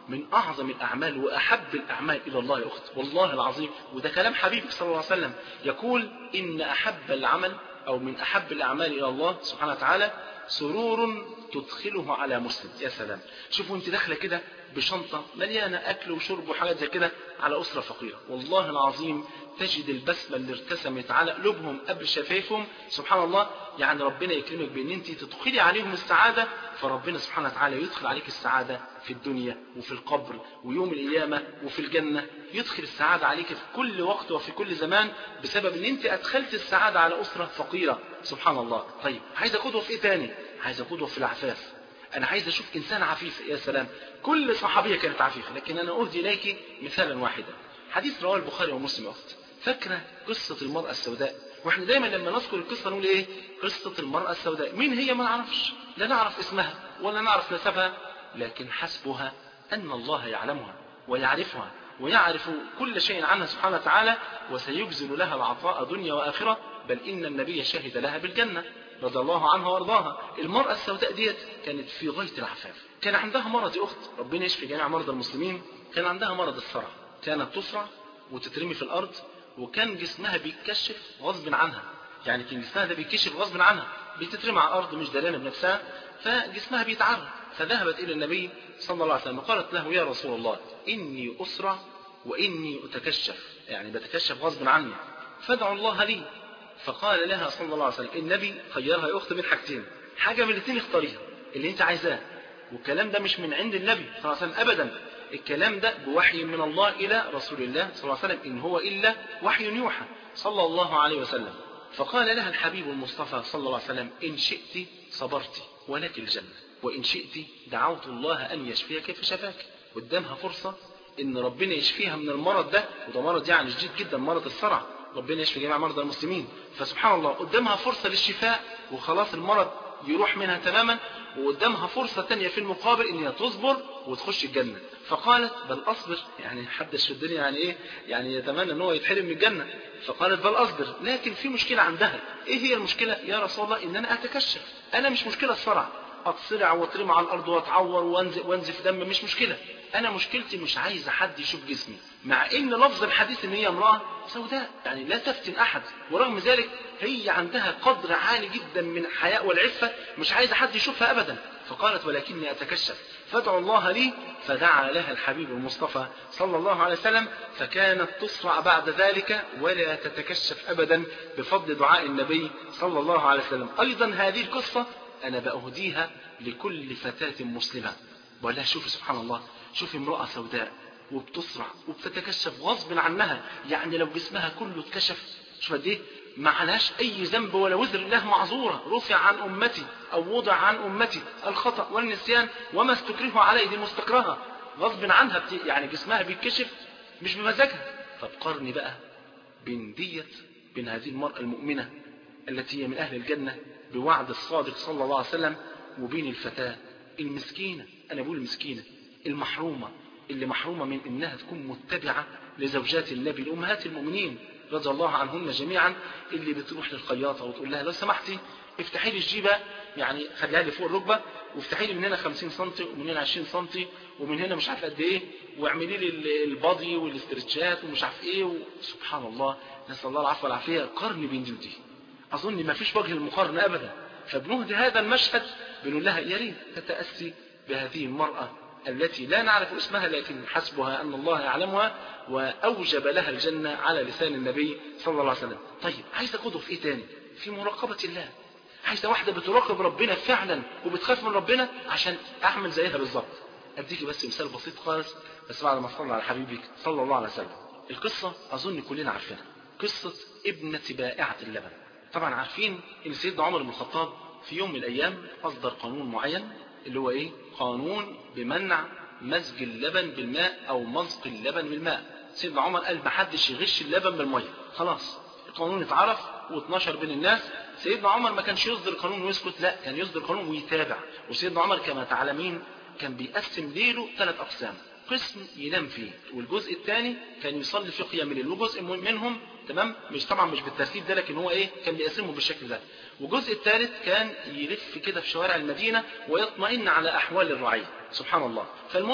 من أعظم الأعمال وأحب الأعمال إلى الله يا أخت، والله العظيم. وده كلام حبيبك صلى الله عليه وسلم، يقول إن أحب العمل أو من أحب الأعمال إلى الله سبحانه وتعالى سرور تدخله على مسلم. يا سلام، شوفوا انت داخله كده بشنطة مليانة أكل وشرب وحاجات زي كده على أسرة فقيرة، والله العظيم تجد البسمة اللي ارتسمت على قلوبهم قبل شفايفهم. سبحان الله، يعني ربنا يكرمك بأن انت تدخلي عليهم السعادة، فربنا سبحانه وتعالى يدخل عليك السعادة في الدنيا وفي القبر ويوم القيامة وفي الجنة. يدخل السعادة عليك في كل وقت وفي كل زمان بسبب ان انت ادخلت السعادة على أسرة فقيرة. سبحان الله. طيب عايز قدوة في ايه تاني؟ عايز قدوة في العفاف. انا عايز اشوف انسان عفيف. يا سلام، كل صحابية كانت عفيفة، لكن انا اهدي اليك مثالا واحدا. حديث رواه البخاري ومسلم. اخت فاكرة قصة المرأة السوداء؟ واحنا دايما لما نذكر القصة نقول ايه؟ قصة المرأة السوداء. مين هي؟ ما نعرفش، لا نعرف اسمها ولا نعرف نسبها، لكن حسبها ان الله يعلمها ويعرفها ويعرف كل شيء عنها سبحانه وتعالى، وسيجزل لها العطاء دنيا واخرة، بل ان النبي شهد لها بالجنة رضي الله عنها وارضاها. المرأة السوداء ديت كانت في غاية العفاف، كان عندها مرض يا اخت، ربنا يشفي جميع مرضى المسلمين. كان عندها مرض الصرع، كانت تسرع وتترمي في الارض، وكان جسمها بيتكشف غصب عنها، يعني كان جسمها ده بيتكشف غصب عنها، بتترمي على الارض مش دلانه بنفسها، فجسمها بيتعرض. فذهبت الى النبي صلى الله عليه وسلم وقالت له يا رسول الله اني اسرع واني اتكشف، يعني بتكشف غصب عني، فادعوا الله لي. فقال لها صلى الله عليه وسلم، النبي خيرها يا اخت من حاجتين، حاجه من الاثنين اختاريها اللي انت عايزاه. والكلام ده مش من عند النبي صلى الله عليه وسلم ابدا، الكلام ده بوحي من الله الى رسول الله صلى الله عليه وسلم، ان هو الا وحي يوحى صلى الله عليه وسلم. فقال لها الحبيب المصطفى صلى الله عليه وسلم ان شئت صبرت ولك الجنة، وان شئت دعوت الله ان يشفيك فشفاك. قدامها فرصة ان ربنا يشفيها من المرض ده، وده مرض يعني شديد جدا، مرض الصرع، ربنا يشفي جميع مرضى المسلمين. فسبحان الله قدامها فرصة للشفاء وخلاص المرض يروح منها تماما، وقدامها فرصة تانية في المقابل ان هي تصبر وتخش الجنة. فقالت بل اصبر، يعني حدش في الدنيا يعني ايه يعني يتمنى ان هو يتحرم من الجنة. فقالت بل اصبر، لكن في مشكلة عندها. ايه هي المشكلة يا رسول الله؟ ان انا اتكشف، انا مش مشكلة الصرع، اتصرع واترمى على الارض واتعور وانزف وانزف دم مش مشكلة، انا مشكلتي مش عايزة حد يشوف جسمي. مع ان لفظ الحديث ان هي امرأة سوداء يعني لا تفتن احد، ورغم ذلك هي عندها قدر عالي جدا من الحياء والعفة، مش عايزة حد يشوفها ابدا. فقالت ولكني اتكشف فادعوا الله لي. فدعا لها الحبيب المصطفى صلى الله عليه وسلم، فكانت تصرع بعد ذلك ولا تتكشف ابدا بفضل دعاء النبي صلى الله عليه وسلم. ايضا هذه القصة انا بأهديها لكل فتاة مسلمة، بقول لها شوفي سبحان الله، شوفي امرأة سوداء وبتصرع وبتتكشف غصب عنها، يعني لو جسمها كله اتكشف شوف قد ايه معلهاش اي ذنب ولا وزر، الله معذورة، رفع عن امتي او وضع عن امتي الخطأ والنسيان وما استكرهوا عليه، دي مستكرهة غصب عنها بت... يعني جسمها بيتكشف مش بمزاجها. طب قارني بقى بين ديت بين هذه المرأة المؤمنة التي هي من اهل الجنة بوعد الصادق صلى الله عليه وسلم، وبين الفتاة المسكينة، انا بقول المسكينة المحرومة، اللي محرومة من انها تكون متبعة لزوجات النبي الامهات المؤمنين رضي الله عنهن جميعا، اللي بتروح للخياطة وتقول لها لو سمحتي افتحي لي الجيبة، يعني خليها لي فوق الركبة، وافتحي لي من هنا خمسين سنتي ومن هنا عشرين سنتي ومن هنا مش عارف قد ايه، واعملي لي البادي والاسترتشات ومش عارف ايه. سبحان الله، نسأل الله العفو والعافية. قرن بين دي ودي اظن ما فيش وجه المقارنة ابدا. فبنهدي هذا المشهد بنقول لها يا ريت تتأسي بهذه المرأة التي لا نعرف اسمها، لكن حسبها أن الله يعلمها وأوجب لها الجنة على لسان النبي صلى الله عليه وسلم. طيب عايزة قدوة في إيه تاني؟ في مراقبة الله. عايزة واحدة بتراقب ربنا فعلا وبتخاف من ربنا عشان أعمل زيها بالظبط. أديكي بس مثال بسيط خالص، بس بعد ما صلى على حبيبك صلى الله عليه وسلم. القصة أظن كلنا عارفينها، قصة ابنة بائعة اللبن. طبعا عارفين إن سيدنا عمر بن الخطاب في يوم من الأيام أصدر قانون معين، اللي هو إيه؟ قانون بمنع مزج اللبن بالماء أو مزق اللبن بالماء. سيدنا عمر قال محدش يغش اللبن بالمية، خلاص القانون اتعرف واتنشر بين الناس. سيدنا عمر ما كانش يصدر قانون ويسكت، لا كان يصدر قانون ويتابع. وسيدنا عمر كما تعلمين كان بيقسم ليله ثلاث أقسام، قسم ينام فيه، والجزء الثاني كان يصلي في قيام الليل، وجزء منهم تمام مش طبعا مش بالترتيب ده، لكن هو ايه كان بيقسمهم بالشكل ده. والجزء الثالث كان يلف كده في شوارع المدينة ويطمئن على أحوال الرعية. سبحان الله. فالمهم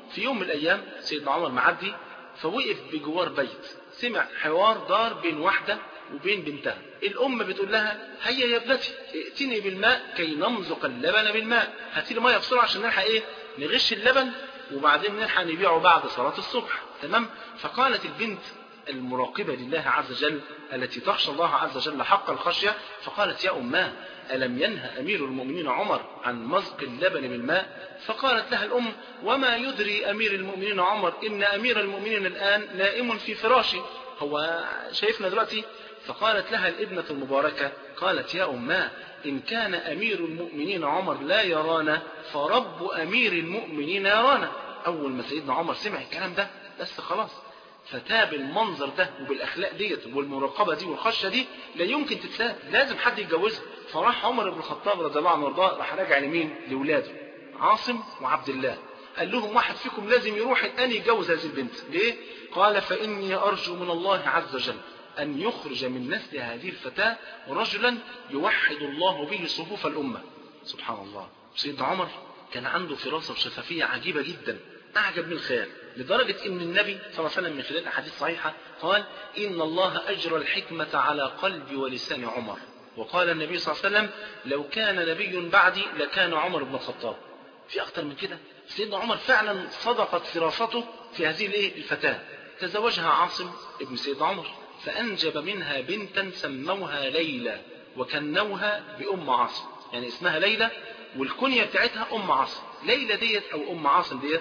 في يوم من الأيام سيدنا عمر معدي فوقف بجوار بيت، سمع حوار دار بين واحدة وبين بنتها. الأم بتقول لها هيا يا ابنتي ائتني بالماء كي نمزق اللبن بالماء، هاتي لي ميه بسرعة عشان نلحق ايه نغش اللبن وبعدين نلحق نبيعه بعد صلاة الصبح. تمام. فقالت البنت المراقبة لله عز وجل التي تخشى الله عز وجل حق الخشية، فقالت يا أماه ألم ينهى أمير المؤمنين عمر عن مزق اللبن بالماء؟ فقالت لها الأم وما يدري أمير المؤمنين عمر إن أمير المؤمنين الآن نائم في فراشه، هو شايفنا دلوقتي؟ فقالت لها الابنة المباركة قالت يا أماه إن كان أمير المؤمنين عمر لا يرانا فرب أمير المؤمنين يرانا. أول ما سيدنا عمر سمع الكلام ده بس خلاص فتاب المنظر ده وبالأخلاق ديت والمراقبة دي والخشية دي لا يمكن تتلاب، لازم حد يتجوزها. فراح عمر بن الخطاب رضي الله عنه وارضاه راح راجع لمين؟ لولاده عاصم وعبد الله، قال لهم واحد فيكم لازم يروح الآن يتجوز هذه البنت. ليه؟ قال فإني أرجو من الله عز وجل أن يخرج من نسل هذه الفتاة رجلا يوحد الله به صفوف الأمة. سبحان الله. سيدنا عمر كان عنده فراسة وشفافية عجيبة جدا، أعجب من الخيال، لدرجة إن النبي صلى الله عليه وسلم من خلال أحاديث صحيحة قال إن الله أجرى الحكمة على قلب ولسان عمر. وقال النبي صلى الله عليه وسلم لو كان نبي بعدي لكان عمر بن الخطاب. في أكتر من كده؟ سيدنا عمر فعلا صدقت فراسته في هذه الفتاة. تزوجها عاصم ابن سيدنا عمر فأنجب منها بنتا سموها ليلى وكنوها بأم عاصم، يعني اسمها ليلى والكنية بتاعتها أم عاصم. ليلى ديت أو أم عاصم ديت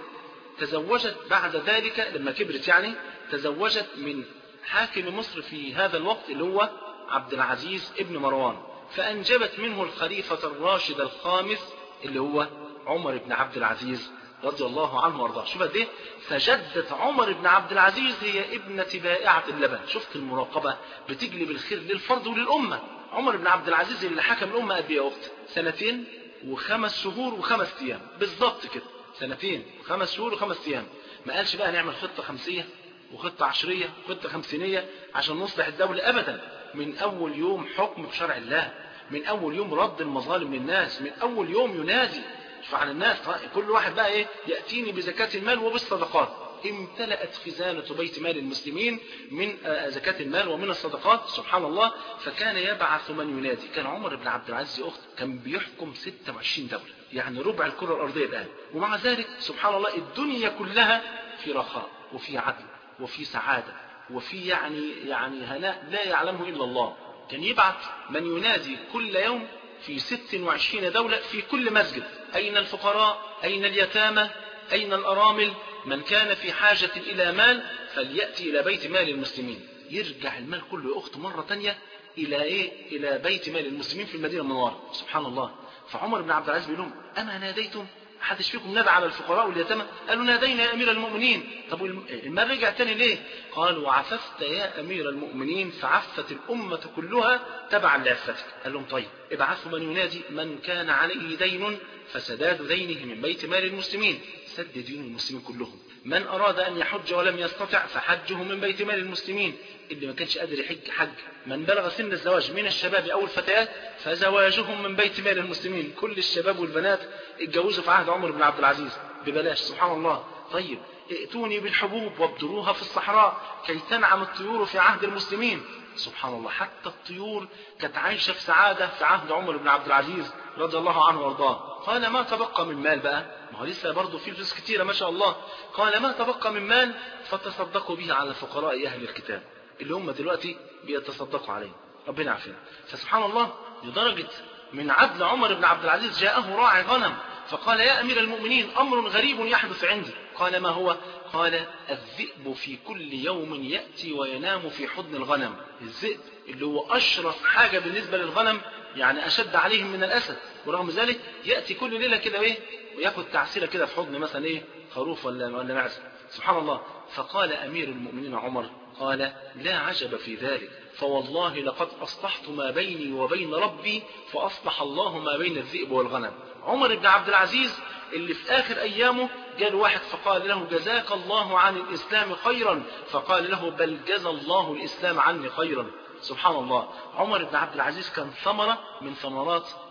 تزوجت بعد ذلك لما كبرت، يعني تزوجت من حاكم مصر في هذا الوقت اللي هو عبد العزيز ابن مروان، فأنجبت منه الخليفة الراشد الخامس اللي هو عمر بن عبد العزيز رضي الله عنه وارضاه. شوف قد ايه فجدة عمر بن عبد العزيز هي ابنة بائعة اللبن. شفت المراقبة بتجلب الخير للفرد وللأمة. عمر بن عبد العزيز اللي حكم الأمة قد ايه يا أخت؟ سنتين وخمس شهور وخمس أيام بالضبط كده، سنتين وخمس شهور وخمس أيام. ما قالش بقى نعمل خطة خمسية وخطة عشرية وخطة خمسينية عشان نصلح الدولة أبدا. من أول يوم حكم بشرع الله، من أول يوم رد المظالم للناس، من أول يوم ينادي فعن الناس كل واحد بقى ايه يأتيني بزكاة المال وبالصدقات. امتلأت خزانة بيت مال المسلمين من زكاة المال ومن الصدقات. سبحان الله. فكان يبعث من ينادي. كان عمر بن عبد العزيز أخت كان بيحكم ستة وعشرين دولة، يعني ربع الكرة الأرضية الآن، ومع ذلك سبحان الله الدنيا كلها في رخاء وفي عدل وفي سعادة وفي يعني يعني هناء لا يعلمه إلا الله. كان يبعث من ينادي كل يوم في ست وعشرين دولة في كل مسجد. أين الفقراء؟ أين اليتامى؟ أين الأرامل؟ من كان في حاجة إلى مال فليأتي إلى بيت مال المسلمين. يرجع المال كله يا أخت مرة تانية إلى إيه؟ إلى بيت مال المسلمين في المدينة المنورة. سبحان الله. فعمر بن عبد العزيز بيقول لهم أما ناديتم؟ حدش فيكم نادى على الفقراء واليتامى؟ قالوا نادينا يا أمير المؤمنين. طب المال رجع تاني ليه؟ قال وعففت يا أمير المؤمنين فعفت الأمة كلها تبعا لعفتك. قال لهم طيب ابعثوا من ينادي من كان عليه دين فسداد دينه من بيت مال المسلمين، سد دين المسلمين كلهم. من أراد أن يحج ولم يستطع فحجه من بيت مال المسلمين. اللي ما كانش قادر يحج حج. من بلغ سن الزواج من الشباب أو الفتيات فزواجهم من بيت مال المسلمين. كل الشباب والبنات اتجوزوا في عهد عمر بن عبد العزيز ببلاش. سبحان الله. طيب ائتوني بالحبوب وابدروها في الصحراء كي تنعم الطيور في عهد المسلمين. سبحان الله. حتى الطيور كانت عايشة في سعادة في عهد عمر بن عبد العزيز رضي الله عنه وارضاه. قال ما تبقى من مال بقى، ما هو لسه برضه في فلوس كتيرة ما شاء الله. قال ما تبقى من مال فتصدقوا به على فقراء أهل الكتاب اللي هم دلوقتي بيتصدقوا عليه. ربنا عافينا. فسبحان الله لدرجة من عدل عمر بن عبد العزيز جاءه راعي غنم فقال يا أمير المؤمنين أمر غريب يحدث عندي. قال ما هو؟ قال الذئب في كل يوم يأتي وينام في حضن الغنم. الذئب اللي هو أشرف حاجة بالنسبة للغنم، يعني أشد عليهم من الأسد، ورغم ذلك يأتي كل ليلة كده إيه ويأخذ تعسيرة كده في حضن مثلا إيه خروف ولا ولا معزة. سبحان الله. فقال أمير المؤمنين عمر قال لا عجب في ذلك فوالله لقد أصلحت ما بيني وبين ربي فأصلح الله ما بين الذئب والغنم. عمر بن عبد العزيز اللي في آخر أيامه جاء واحد فقال له جزاك الله عن الإسلام خيرا، فقال له بل جزى الله الإسلام عني خيرا. سبحان الله. عمر بن عبد العزيز كان ثمرة من ثمرات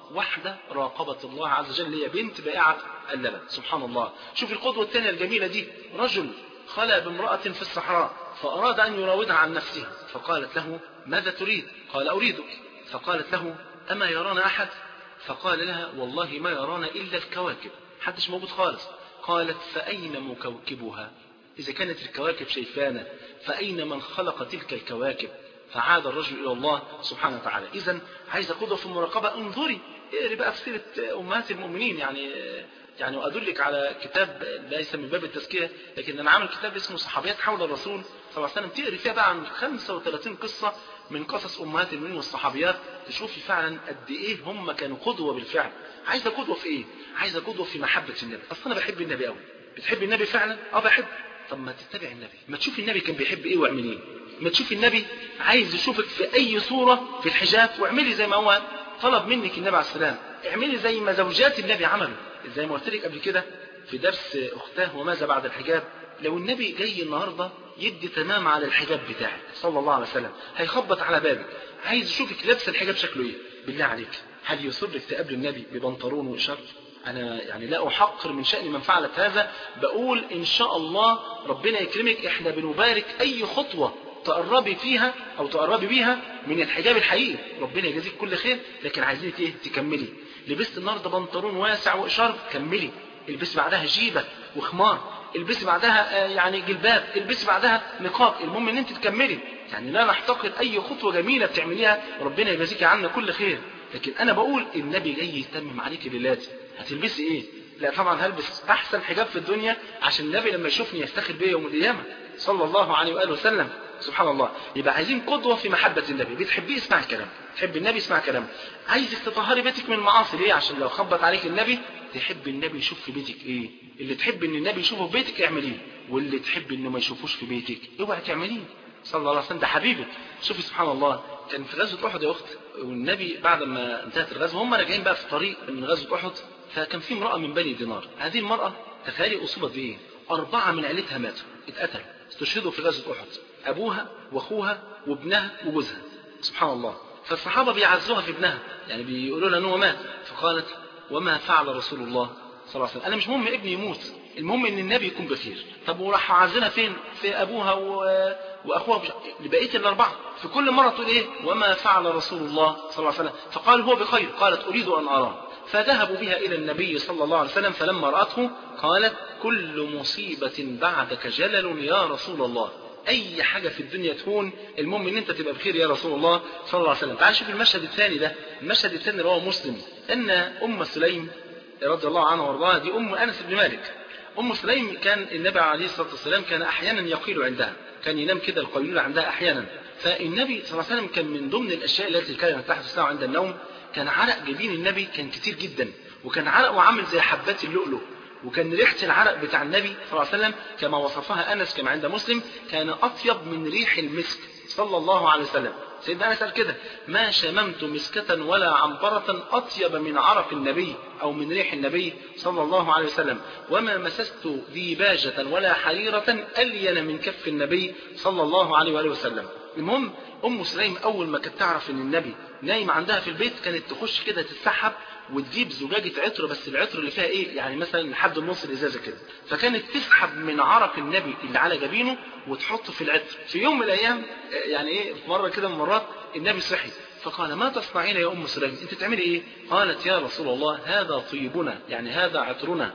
واحدة راقبت الله عز وجل، هي بنت بائعة اللبن. سبحان الله. شوف القدوة الثانية الجميلة دي، رجل خلى بامرأة في الصحراء فأراد أن يراودها عن نفسها، فقالت له ماذا تريد؟ قال أريدك. فقالت له أما يرانا أحد؟ فقال لها والله ما يرانا إلا الكواكب، حدش موجود خالص. قالت فأين مكوكبها؟ إذا كانت الكواكب شايفانا فأين من خلق تلك الكواكب؟ فعاد الرجل إلى الله سبحانه وتعالى. إذن عايز قدوة في المراقبة، انظري اقري بقى في سيرة أمهات المؤمنين. يعني يعني وأدلك على كتاب ليس من باب التزكية، لكن أنا عامل كتاب اسمه صحابيات حول الرسول صلى الله عليه وسلم، تقري فيها بقى عن خمسة وثلاثين قصة من قصص أمهات المؤمنين والصحابيات، تشوفي فعلا قد إيه هم كانوا قدوة بالفعل. عايزة قدوة في إيه؟ عايزة قدوة في محبة النبي. أصلا أنا بحب النبي قوي. بتحب النبي فعلا؟ أه بحب. طب ما تتبع النبي، ما تشوف النبي كان بيحب إيه واعمل إيه. ما تشوف النبي عايز يشوفك في أي صورة في الحجاب واعملي زي ما هو طلب منك النبي عليه السلام. اعملي زي ما زوجات النبي عملوا. زي ما قلت لك قبل كده في درس أختاه وماذا بعد الحجاب، لو النبي جاي النهاردة يدي تمام على الحجاب بتاعك صلى الله عليه وسلم، هيخبط على بابك عايز يشوفك لابسه الحجاب شكله ايه، بالله عليك هل يصرك تقابل النبي ببنطلون وإشارة؟ أنا يعني لا أحقر من شأن من فعلت هذا، بقول إن شاء الله ربنا يكرمك. إحنا بنبارك أي خطوة تقربي فيها أو تقربي بيها من الحجاب الحقيقي، ربنا يجازيك كل خير. لكن عايزينك إيه؟ تكملي. لبست النهارده بنطلون واسع وإشارة، كملي. البسي بعدها جيبة وخمار، البسي بعدها يعني جلباب، البسي بعدها نقاب. المهم ان انت تكملي. يعني لا نحتقر اي خطوة جميلة بتعمليها، ربنا يجازيك عنا كل خير. لكن انا بقول النبي جاي يتمم عليك ليلاتي، هتلبسي ايه؟ لا طبعا هلبس احسن حجاب في الدنيا عشان النبي لما يشوفني يفتخر بيا يوم القيامة صلى الله عليه وآله وسلم. سبحان الله. يبقى عايزين قدوة في محبة النبي. بتحبيه اسمع الكلام، تحب النبي اسمع كلام. عايزك تطهري بيتك من المعاصي، ليه؟ عشان لو خبط عليك النبي تحب النبي يشوف في بيتك ايه. اللي تحب ان النبي يشوفه في بيتك اعمليه، واللي تحب انه ما يشوفوش في بيتك اوعى تعمليه صلى الله عليه وسلم. ده حبيبك. شوفي سبحان الله، كان في غزوة أحد يا أخت، والنبي بعد ما انتهت الغزوة هم راجعين بقى في طريق من غزوة أحد، فكان في امرأة من بني دينار. هذه المرأة تخيلي أصيبت بإيه؟ أربعة من عيلتها ماتوا، اتقتلوا، استشهدوا في غزوة أحد، أبوها وأخوها وابنها وجوزها. سبحان الله. فالصحابة بيعزوها في ابنها، يعني بيقولوا لها أنه مات. فقالت وما فعل رسول الله صلى الله عليه وسلم؟ أنا مش مهم ابني يموت، المهم ان النبي يكون بخير. طب وراح عازلها فين؟ في ابوها و... واخوها لبقيه الاربعه. في كل مره تقول ايه؟ وما فعل رسول الله صلى الله عليه وسلم؟ فقال هو بخير. قالت اريد ان اراه. فذهبوا بها الى النبي صلى الله عليه وسلم، فلما راته قالت كل مصيبه بعدك جلل يا رسول الله. اي حاجه في الدنيا تهون، المهم ان انت تبقى بخير يا رسول الله صلى الله عليه وسلم. تعال شوف المشهد الثاني ده. المشهد الثاني رواه مسلم، ان ام سليم رضي الله عنها وارضاها، دي ام انس بن مالك. أم سليم كان النبي عليه الصلاة والسلام كان أحيانا يقيل عندها، كان ينام كده القيلولة عندها أحيانا. فالنبي صلى الله عليه وسلم كان من ضمن الأشياء التي كانت تحدث له عند النوم كان عرق جبين النبي كان كتير جدا، وكان عرقه عامل زي حبات اللؤلؤ، وكان ريحة العرق بتاع النبي صلى الله عليه وسلم كما وصفها أنس كما عند مسلم كان أطيب من ريح المسك صلى الله عليه وسلم. سيدنا أنس قال كده ما شممت مسكة ولا عنبرة أطيب من عرق النبي أو من ريح النبي صلى الله عليه وسلم، وما مسست ديباجة ولا حريرة ألين من كف النبي صلى الله عليه وآله وسلم. المهم أم سليم أول ما كانت تعرف أن النبي نايم عندها في البيت كانت تخش كده تتسحب وتجيب زجاجة عطر، بس العطر اللي فيها ايه يعني مثلا لحد النص الازازة كده، فكانت تسحب من عرق النبي اللي على جبينه وتحطه في العطر. في يوم من الايام يعني ايه مرة كده من مرات النبي صحي فقال ما تصنعين يا ام سليم؟ انت تعملي ايه؟ قالت يا رسول الله هذا طيبنا، يعني هذا عطرنا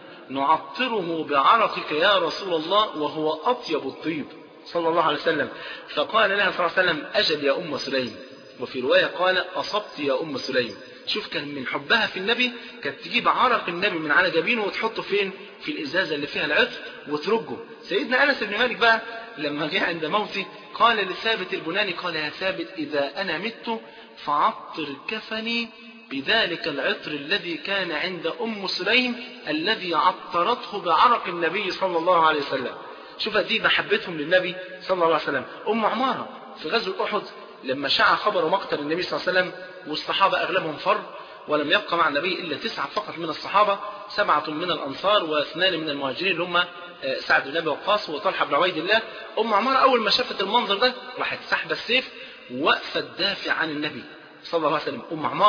نعطره بعرقك يا رسول الله وهو اطيب الطيب صلى الله عليه وسلم. فقال لها صلى الله عليه وسلم اجل يا ام سليم، وفي رواية قال اصبت يا ام سليم. شوف كان من حبها في النبي كانت تجيب عرق النبي من على جبينه وتحطه فين؟ في الازازه اللي فيها العطر وترجه. سيدنا انس بن مالك بقى لما جاء عند موته قال لثابت البناني قال يا ثابت اذا انا مت فعطر كفني بذلك العطر الذي كان عند ام سليم الذي عطرته بعرق النبي صلى الله عليه وسلم. شوف دي محبتهم للنبي صلى الله عليه وسلم. ام عماره في غزوه احد لما شاع خبر مقتل النبي صلى الله عليه وسلم والصحابة أغلبهم فر ولم يبقى مع النبي إلا تسعة فقط من الصحابة، سبعة من الأنصار واثنان من المهاجرين اللي هم سعد بن أبي وقاص وطلحة بن عبيد الله. أم عمارة أول ما شافت المنظر ده راحت سحب السيف وقفت تدافع عن النبي صلى الله عليه وسلم. أم عمارة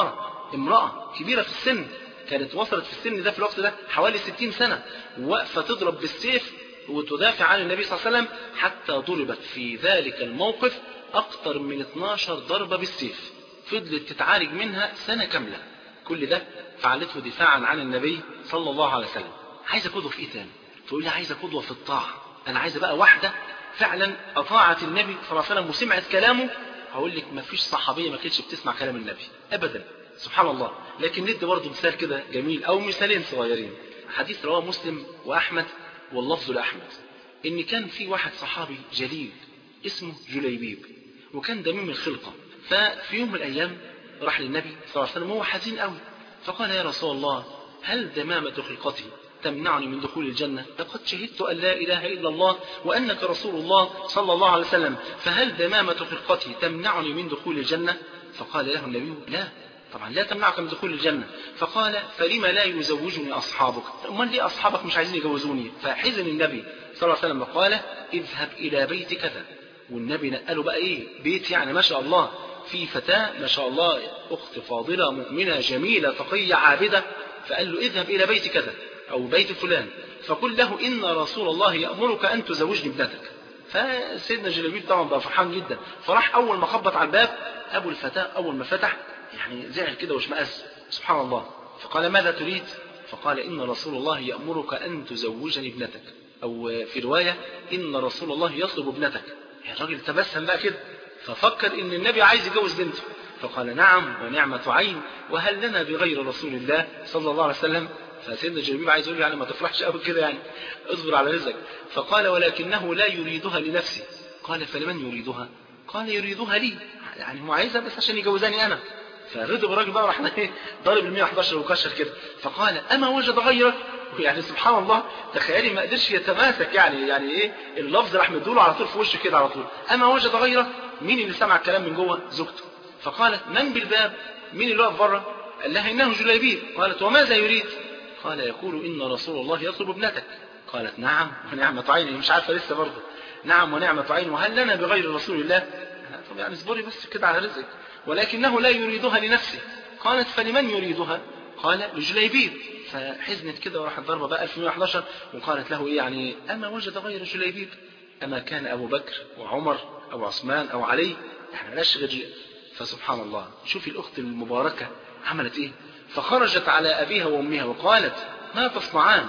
امرأة كبيرة في السن، كانت وصلت في السن ده في الوقت ده حوالي ستين سنة، وواقفة تضرب بالسيف وتدافع عن النبي صلى الله عليه وسلم، حتى ضربت في ذلك الموقف أكثر من اثناشر ضربة بالسيف، فضلت تتعالج منها سنة كاملة. كل ده فعلته دفاعا عن النبي صلى الله عليه وسلم. عايزة قدوة في ايه تاني؟ تقول لي عايزة قدوة في الطاعة. أنا عايزة بقى واحدة فعلا أطاعت النبي صلى الله عليه وسلم وسمعت كلامه. هقول لك ما فيش صحابية ما كانتش بتسمع كلام النبي أبدا، سبحان الله. لكن ندي برضه مثال كده جميل أو مثالين صغيرين. حديث رواه مسلم وأحمد واللفظ لأحمد، إن كان في واحد صحابي جليل اسمه جليبيب، وكان دميم الخلقة. ففي يوم من الأيام راح للنبي صلى الله عليه وسلم وهو حزين قوي، فقال يا رسول الله هل دمامة خلقتي تمنعني من دخول الجنة؟ لقد شهدت أن لا إله إلا الله وأنك رسول الله صلى الله عليه وسلم، فهل دمامة خلقتي تمنعني من دخول الجنة؟ فقال له النبي لا طبعا لا تمنعك من دخول الجنة. فقال فلما لا يزوجني أصحابك؟ أمال ليه أصحابك مش عايزين يجوزوني؟ فحزن النبي صلى الله عليه وسلم وقال اذهب إلى بيت كذا. والنبي نقله بقى إيه بيت، يعني ما شاء الله في فتاة ما شاء الله أخت فاضلة مؤمنة جميلة تقية عابدة، فقال له اذهب إلى بيت كذا أو بيت فلان فقل له إن رسول الله يأمرك أن تزوجني ابنتك. فسيدنا جلبيب طبعا بقى فرحان جدا، فراح أول ما خبط على الباب أبو الفتاة أول ما فتح يعني زعل كده واشمأز، سبحان الله. فقال ماذا تريد؟ فقال إن رسول الله يأمرك أن تزوجني ابنتك، أو في رواية إن رسول الله يطلب ابنتك. يعني الراجل تبسم بقى كده، ففكر إن النبي عايز يجوز بنته، فقال نعم ونعمة عين وهل لنا بغير رسول الله صلى الله عليه وسلم. فسيدنا جلبيب عايز يقول يعني ما تفرحش قوي كده، يعني اصبر على رزقك. فقال ولكنه لا يريدها لنفسه. قال فلمن يريدها؟ قال يريدها لي، يعني هو عايزها بس عشان يجوزاني أنا. فرضي الراجل بقى راح ضارب ال مئة وأحد عشر وكشر كده. فقال أما وجد غيرك؟ يعني سبحان الله تخيلي ما قدرش يتماسك، يعني يعني ايه اللفظ راح مدوله على طول في وشه كده على طول. أما وجد غيرك؟ مين اللي سمع الكلام من جوه؟ زوجته. فقالت من بالباب؟ مين اللي واقف بره؟ قال لها إنه جليبيب. قالت وماذا يريد؟ قال يقول إن رسول الله يطلب ابنتك. قالت نعم ونعمة عين، مش عارفة لسه برضه، نعم ونعمة عين وهل لنا بغير رسول الله؟ طب يعني اصبري بس كده على رزقك. ولكنه لا يريدها لنفسه. قالت فلمن يريدها؟ قال لجليبيب. فحزنت كده وراحت ضربة بقى ألف ومئة وأحد عشر وقالت له إيه يعني أما وجد غير جليبيب؟ أما كان أبو بكر وعمر أو عثمان أو علي؟ احنا لاش غير. فسبحان الله شوفي الأخت المباركة عملت إيه. فخرجت على أبيها وأمها وقالت ما تصنعان؟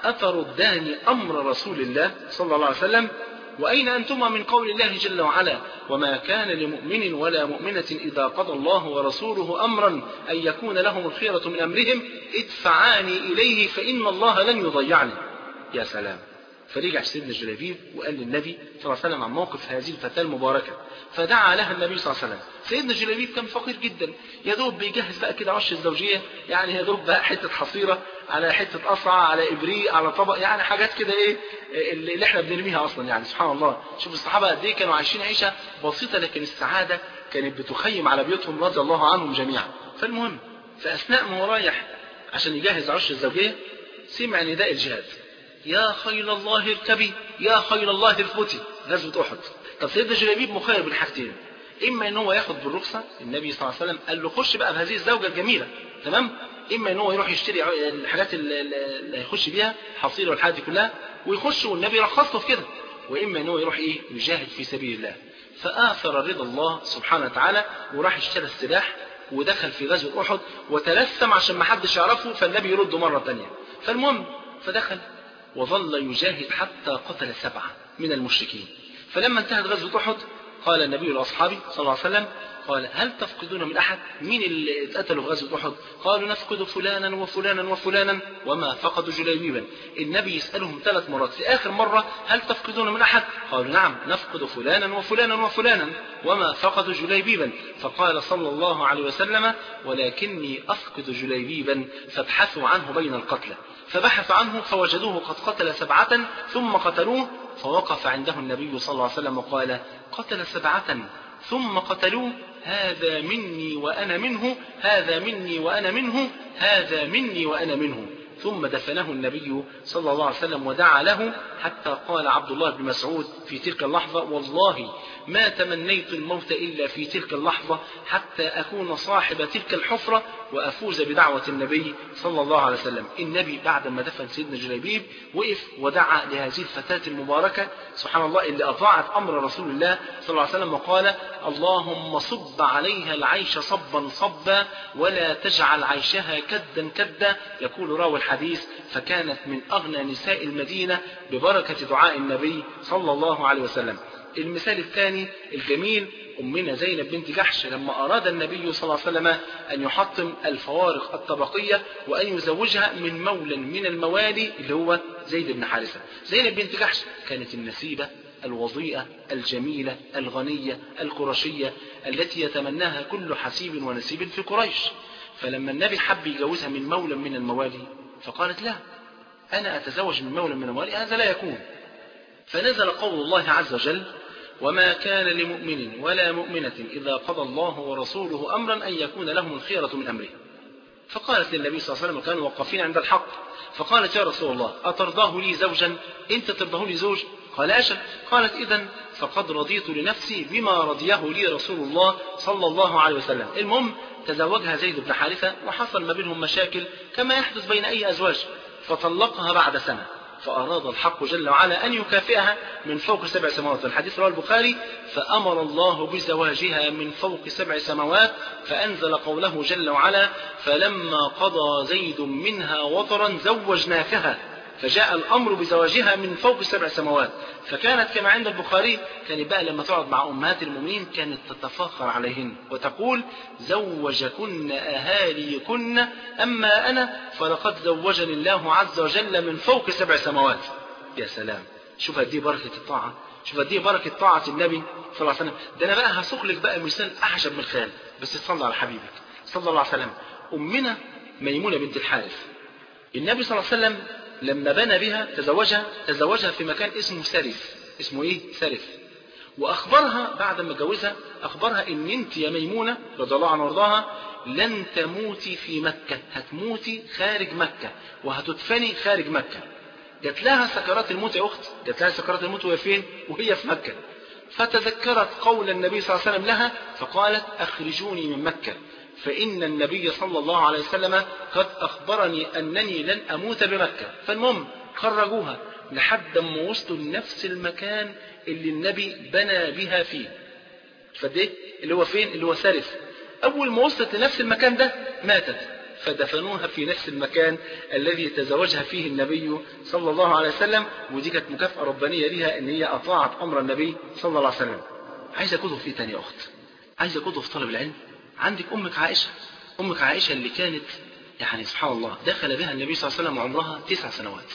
أتردان أمر رسول الله صلى الله عليه وسلم؟ وأين أنتما من قول الله جل وعلا وما كان لمؤمن ولا مؤمنة إذا قضى الله ورسوله أمرا أن يكون لهم الخيرة من أمرهم ادفعاني إليه فإن الله لن يضيعني. يا سلام. فرجع سيدنا جليبيب وقال للنبي صلى الله عليه وسلم عن موقف هذه الفتاة المباركة، فدعا لها النبي صلى الله عليه وسلم. سيدنا جليبيب كان فقير جدا، يا دوب بيجهز بقى كده عش الزوجية، يعني يا دوب بقى حتة حصيرة على حتة قصعة على إبريق على طبق، يعني حاجات كده إيه اللي احنا بنرميها أصلا. يعني سبحان الله شوف الصحابة قد إيه كانوا عايشين عيشة بسيطة، لكن السعادة كانت بتخيم على بيوتهم رضي الله عنهم جميعا. فالمهم فأثناء ما هو رايح عشان يجهز عش الزوجية سمع نداء الجهاد، يا خيل الله اركبي يا خيل الله ارفوتي، غزوة أحد. طب سيدنا جليبيب مخير بين حاجتين، إما إن هو ياخد بالرخصة، النبي صلى الله عليه وسلم قال له خش بقى بهذه الزوجة الجميلة تمام، إما إن هو يروح يشتري الحاجات اللي هيخش بيها حصيلة والحاجات دي كلها ويخش والنبي رخص له في كده، وإما إن هو يروح إيه يجاهد في سبيل الله. فآثر رضا الله سبحانه وتعالى وراح اشترى السلاح ودخل في غزوة أحد وتلثم عشان ما حدش يعرفه، فالنبي يرده مرة تانية. فالمهم فدخل وظل يجاهد حتى قتل سبعة من المشركين. فلما انتهت غزوة أحد قال النبي لأصحابه صلى الله عليه وسلم قال هل تفقدون من أحد؟ مين اللي اتقتلوا في غزوة أحد؟ قالوا نفقد فلانا وفلانا وفلانا وما فقدوا جليبيبا. النبي يسألهم ثلاث مرات، في آخر مرة هل تفقدون من أحد؟ قالوا نعم نفقد فلانا وفلانا وفلانا وما فقدوا جليبيبا. فقال صلى الله عليه وسلم ولكني أفقد جليبيبا فابحثوا عنه بين القتلى. فبحث عنه فوجدوه قد قتل سبعة ثم قتلوه. فوقف عنده النبي صلى الله عليه وسلم وقال قتل سبعة ثم قتلوه، هذا مني وأنا منه، هذا مني وأنا منه، هذا مني وأنا منه. ثم دفنه النبي صلى الله عليه وسلم ودعا له، حتى قال عبد الله بن مسعود في تلك اللحظة: والله ما تمنيت الموت إلا في تلك اللحظة حتى أكون صاحب تلك الحفرة وأفوز بدعوة النبي صلى الله عليه وسلم. النبي بعد ما دفن سيدنا جليبيب وقف ودعا لهذه الفتاة المباركة سبحان الله اللي أطاعت أمر رسول الله صلى الله عليه وسلم، وقال: اللهم صب عليها العيش صبا صبا ولا تجعل عيشها كدا كدا. يقول راوي الحديث: فكانت من أغنى نساء المدينة ببركة دعاء النبي صلى الله عليه وسلم. المثال الثاني الجميل أمنا زينب بنت جحش، لما أراد النبي صلى الله عليه وسلم أن يحطم الفوارق الطبقية وأن يزوجها من مولى من الموالي اللي هو زيد بن حارثة. زينب بنت جحش كانت النسيبة الوضيئة الجميلة الغنية القرشية التي يتمناها كل حسيب ونسيب في قريش. فلما النبي حب يجوزها من مولى من الموالي فقالت: لا، أنا أتزوج من مولى من الموالي، هذا لا يكون. فنزل قول الله عز وجل: وما كان لمؤمن ولا مؤمنة إذا قضى الله ورسوله أمرا أن يكون لهم الخيرة من أمره. فقالت للنبي صلى الله عليه وسلم، كانوا موقفين عند الحق، فقالت: يا رسول الله أترضاه لي زوجا؟ أنت ترضاه لي زوج؟ قال: أجل. قالت: إذن فقد رضيت لنفسي بما رضيه لي رسول الله صلى الله عليه وسلم. المهم تزوجها زيد بن حارثة وحصل ما بينهم مشاكل كما يحدث بين أي أزواج، فطلقها بعد سنة. فأراد الحق جل وعلا أن يكافئها من فوق سبع سماوات. الحديث رواه البخاري: فأمر الله بزواجها من فوق سبع سماوات، فأنزل قوله جل وعلا: فلما قضى زيد منها وطرا زوجناكها. فجاء الأمر بزواجها من فوق سبع سماوات. فكانت كما عند البخاري، كانت بقى لما تقعد مع أمهات المؤمنين كانت تتفاخر عليهن وتقول: زوجكن أهاليكن، أما أنا فلقد زوجني الله عز وجل من فوق سبع سماوات. يا سلام، شوف هدي بركة الطاعة، شوف هدي بركة طاعة النبي صلى الله عليه وسلم. ده أنا بقى هسوق لك بقى مثال أعجب من الخيال، بس تصلى على حبيبك صلى الله عليه وسلم. أمنا ميمونة بنت الحارث، النبي صلى الله عليه وسلم لما بنى بها تزوجها تزوجها في مكان اسمه سرف. اسمه ايه؟ سرف. واخبرها بعد ما اتجوزها، اخبرها ان انت يا ميمونة رضي الله عنها وارضاها لن تموتي في مكة، هتموتي خارج مكة وهتدفني خارج مكة. جات لها سكرات الموت يا اخت، جات لها سكرات الموت وهي فين؟ وهي في مكة. فتذكرت قول النبي صلى الله عليه وسلم لها فقالت: اخرجوني من مكة، فإن النبي صلى الله عليه وسلم قد أخبرني أنني لن أموت بمكة. فالمهم خرجوها لحد ما وصلوا لنفس المكان اللي النبي بنى بها فيه. فده اللي هو فين؟ اللي هو سرف. أول ما وصلت لنفس المكان ده ماتت، فدفنوها في نفس المكان الذي تزوجها فيه النبي صلى الله عليه وسلم. ودي كانت مكافأة ربانية لها إن هي أطاعت أمر النبي صلى الله عليه وسلم. عايزة كتب في تاني أخت، عايزة كتب في طلب العلم. عندك أمك عائشة، أمك عائشة اللي كانت يعني سبحان الله دخل بها النبي صلى الله عليه وسلم عمرها تسع سنوات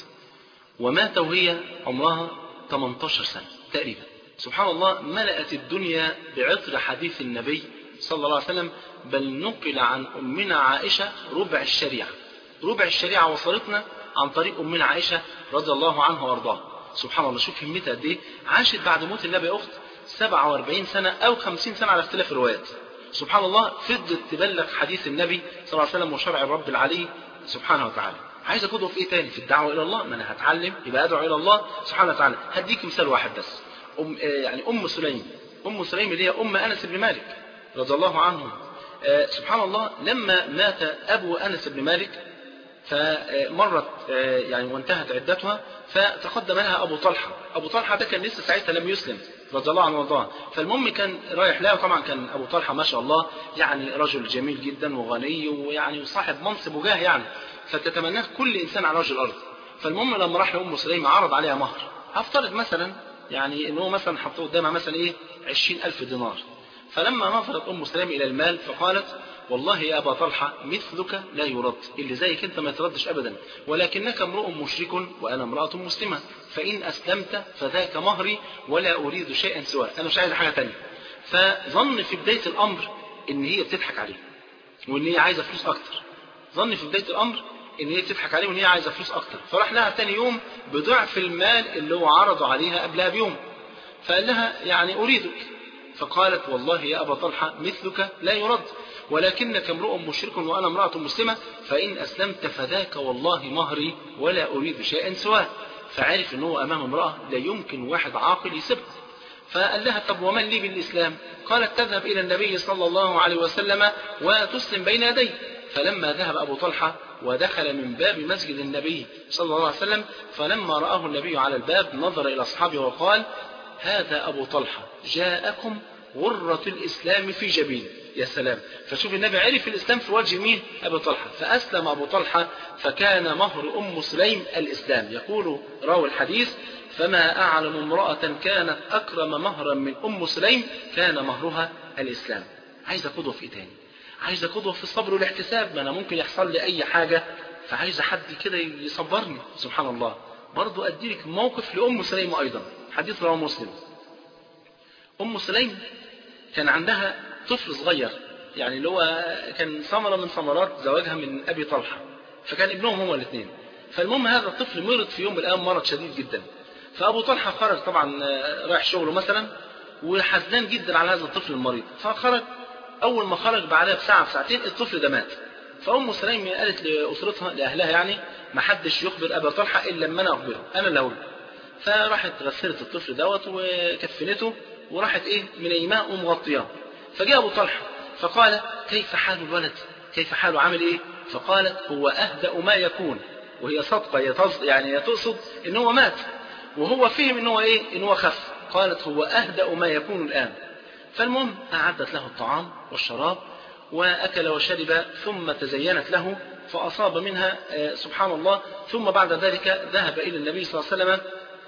ومات وهي عمرها ثمانية عشر سنة تقريبا. سبحان الله ملأت الدنيا بعطر حديث النبي صلى الله عليه وسلم، بل نقل عن أمنا عائشة ربع الشريعة. ربع الشريعة وصلتنا عن طريق أمنا عائشة رضي الله عنها وارضاها. سبحان الله، شوف همتها قد ايه. عاشت بعد موت النبي يا أخت سبعة وأربعين سنة أو خمسين سنة على اختلاف الروايات. سبحان الله فضلت تبلغ حديث النبي صلى الله عليه وسلم وشرع الرب العلي سبحانه وتعالى. عايز أقوله في إيه تاني؟ في الدعوة إلى الله. ما أنا هتعلم يبقى أدعو إلى الله سبحانه وتعالى. هديك مثال واحد بس. أم يعني أم سليم، أم سليم اللي هي أم أنس بن مالك رضي الله عنه. سبحان الله لما مات أبو أنس بن مالك فمرت يعني وانتهت عدتها، فتقدم لها أبو طلحة. أبو طلحة ده كان لسه ساعتها لم يسلم رضي الله عنه وارضاه. فالمهم كان رايح لها، طبعا كان أبو طلحة ما شاء الله يعني رجل جميل جدا وغني ويعني وصاحب منصب وجاه يعني، فتتمناه كل إنسان على وجه الأرض. فالمهم لما راح لأم سليم عرض عليها مهر، هفترض مثلا يعني إنه مثلا حطوا قدامها مثلا إيه عشرين ألف دينار. فلما نظرت أم سليم إلى المال فقالت: والله يا أبا طلحة مثلك لا يرد، اللي زيك أنت ما يتردش أبدا، ولكنك امرؤ مشرك وأنا امرأة مسلمة، فإن أسلمت فذاك مهري ولا أريد شيئا سواه، أنا مش عايز حاجة تانية. فظن في بداية الأمر إن هي بتضحك عليه وإن هي عايزة فلوس أكتر. ظن في بداية الأمر إن هي بتضحك عليه وإن هي عايزة فلوس أكتر. فراح لها تاني يوم بضعف المال اللي هو عرضه عليها قبلها بيوم، فقال لها: يعني أريدك. فقالت: والله يا أبا طلحة مثلك لا يرد، ولكنك امرؤ مشرك وأنا امرأة مسلمة، فإن أسلمت فذاك والله مهري ولا أريد شيئا سواه. فعرف أنه أمام امرأة لا يمكن واحد عاقل يسيبها. فقال لها طب ومن لي بالإسلام؟ قالت تذهب إلى النبي صلى الله عليه وسلم وتسلم بين يديه. فلما ذهب أبو طلحة ودخل من باب مسجد النبي صلى الله عليه وسلم، فلما رآه النبي على الباب نظر إلى أصحابه وقال هذا أبو طلحة جاءكم غرة الإسلام في جبين. يا سلام. فشوف النبي عرف الإسلام في وجه مين؟ أبو طلحة. فأسلم أبو طلحة فكان مهر أم سليم الإسلام. يقول راوي الحديث فما أعلم امرأة كانت أكرم مهرا من أم سليم كان مهرها الإسلام. عايز قدوة في إيه تاني؟ عايز قدوة في الصبر والاحتساب. ما أنا ممكن يحصل لي أي حاجة فعايز حد كده يصبرني. سبحان الله. برضو أديلك موقف لأم سليم أيضا، حديث رواه مسلم. أم سليم كان عندها طفل صغير، يعني اللي هو كان ثمرة من ثمرات زواجها من أبي طلحة، فكان ابنهم هما الاثنين. فالمهم هذا الطفل مرض في يوم من الأيام مرض شديد جدا. فأبو طلحة خرج طبعا رايح شغله مثلا وحزنان جدا على هذا الطفل المريض. فخرج، أول ما خرج بعدها بساعة بساعتين الطفل ده مات. فأم سليم قالت لأسرتها لأهلها يعني ما حدش يخبر أبا طلحة إلا لما أنا أخبره، أنا اللي أقول. فراحت غسلت الطفل دوت وكفنته وراحت إيه منيماه ومغطياه. فجاء أبو طلحة فقال كيف حال الولد؟ كيف حاله؟ عامل إيه؟ فقالت هو أهدأ ما يكون. وهي صدقة يعني تقصد إن هو مات وهو فهم إن هو إيه؟ إن هو خف. قالت هو أهدأ ما يكون الآن. فالمهم أعدت له الطعام والشراب وأكل وشرب ثم تزينت له فأصاب منها سبحان الله. ثم بعد ذلك ذهب إلى النبي صلى الله عليه وسلم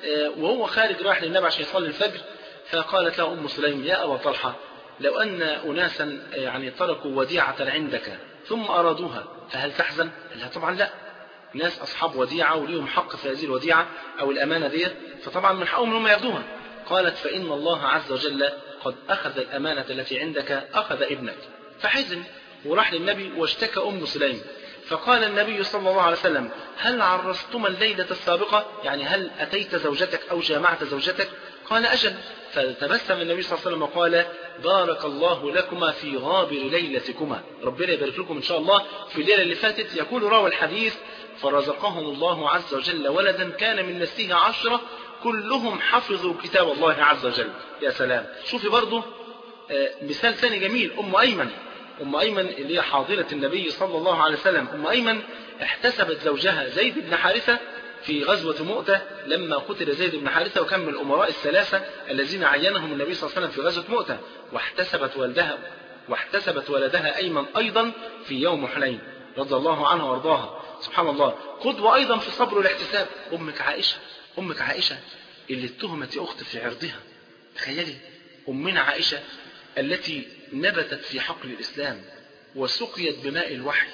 وهو خارج راح للنبي عشان يصلي الفجر. فقالت له أم سليم يا أبا طلحة لو أن أناسا يعني تركوا وديعة عندك ثم أرادوها فهل تحزن؟ قال لها طبعا لا، ناس أصحاب وديعة وليهم حق في هذه الوديعة أو الأمانة دي، فطبعا من حقهم هم ياخدوها. قالت فإن الله عز وجل قد أخذ الأمانة التي عندك أخذ ابنك. فحزن وراح للنبي واشتكى أم سليم. فقال النبي صلى الله عليه وسلم هل عرستما الليلة السابقة؟ يعني هل أتيت زوجتك أو جامعت زوجتك؟ قال أجل. فتبسم النبي صلى الله عليه وسلم وقال بارك الله لكما في غابر ليلتكما، ربنا يبارك لكم إن شاء الله في الليلة اللي فاتت. يقول راوي الحديث فرزقهم الله عز وجل ولدا كان من نسله عشرة كلهم حفظوا كتاب الله عز وجل. يا سلام. شوفي برضو مثال ثاني جميل، أم أيمن. أم أيمن اللي هي حاضرة النبي صلى الله عليه وسلم. أم أيمن احتسبت زوجها زيد بن حارثة في غزوة مؤتة لما قتل زيد بن حارثة، وكان من الأمراء الثلاثة الذين عينهم النبي صلى الله عليه وسلم في غزوة مؤتة. واحتسبت ولدها واحتسبت ولدها أيمن أيضا في يوم حنين رضي الله عنها وارضاها. سبحان الله. قدوة أيضا في الصبر والاحتساب أمك عائشة. أمك عائشة اللي اتهمت يا أخت في عرضها. تخيلي أمنا عائشة التي نبتت في حقل الإسلام وسقيت بماء الوحي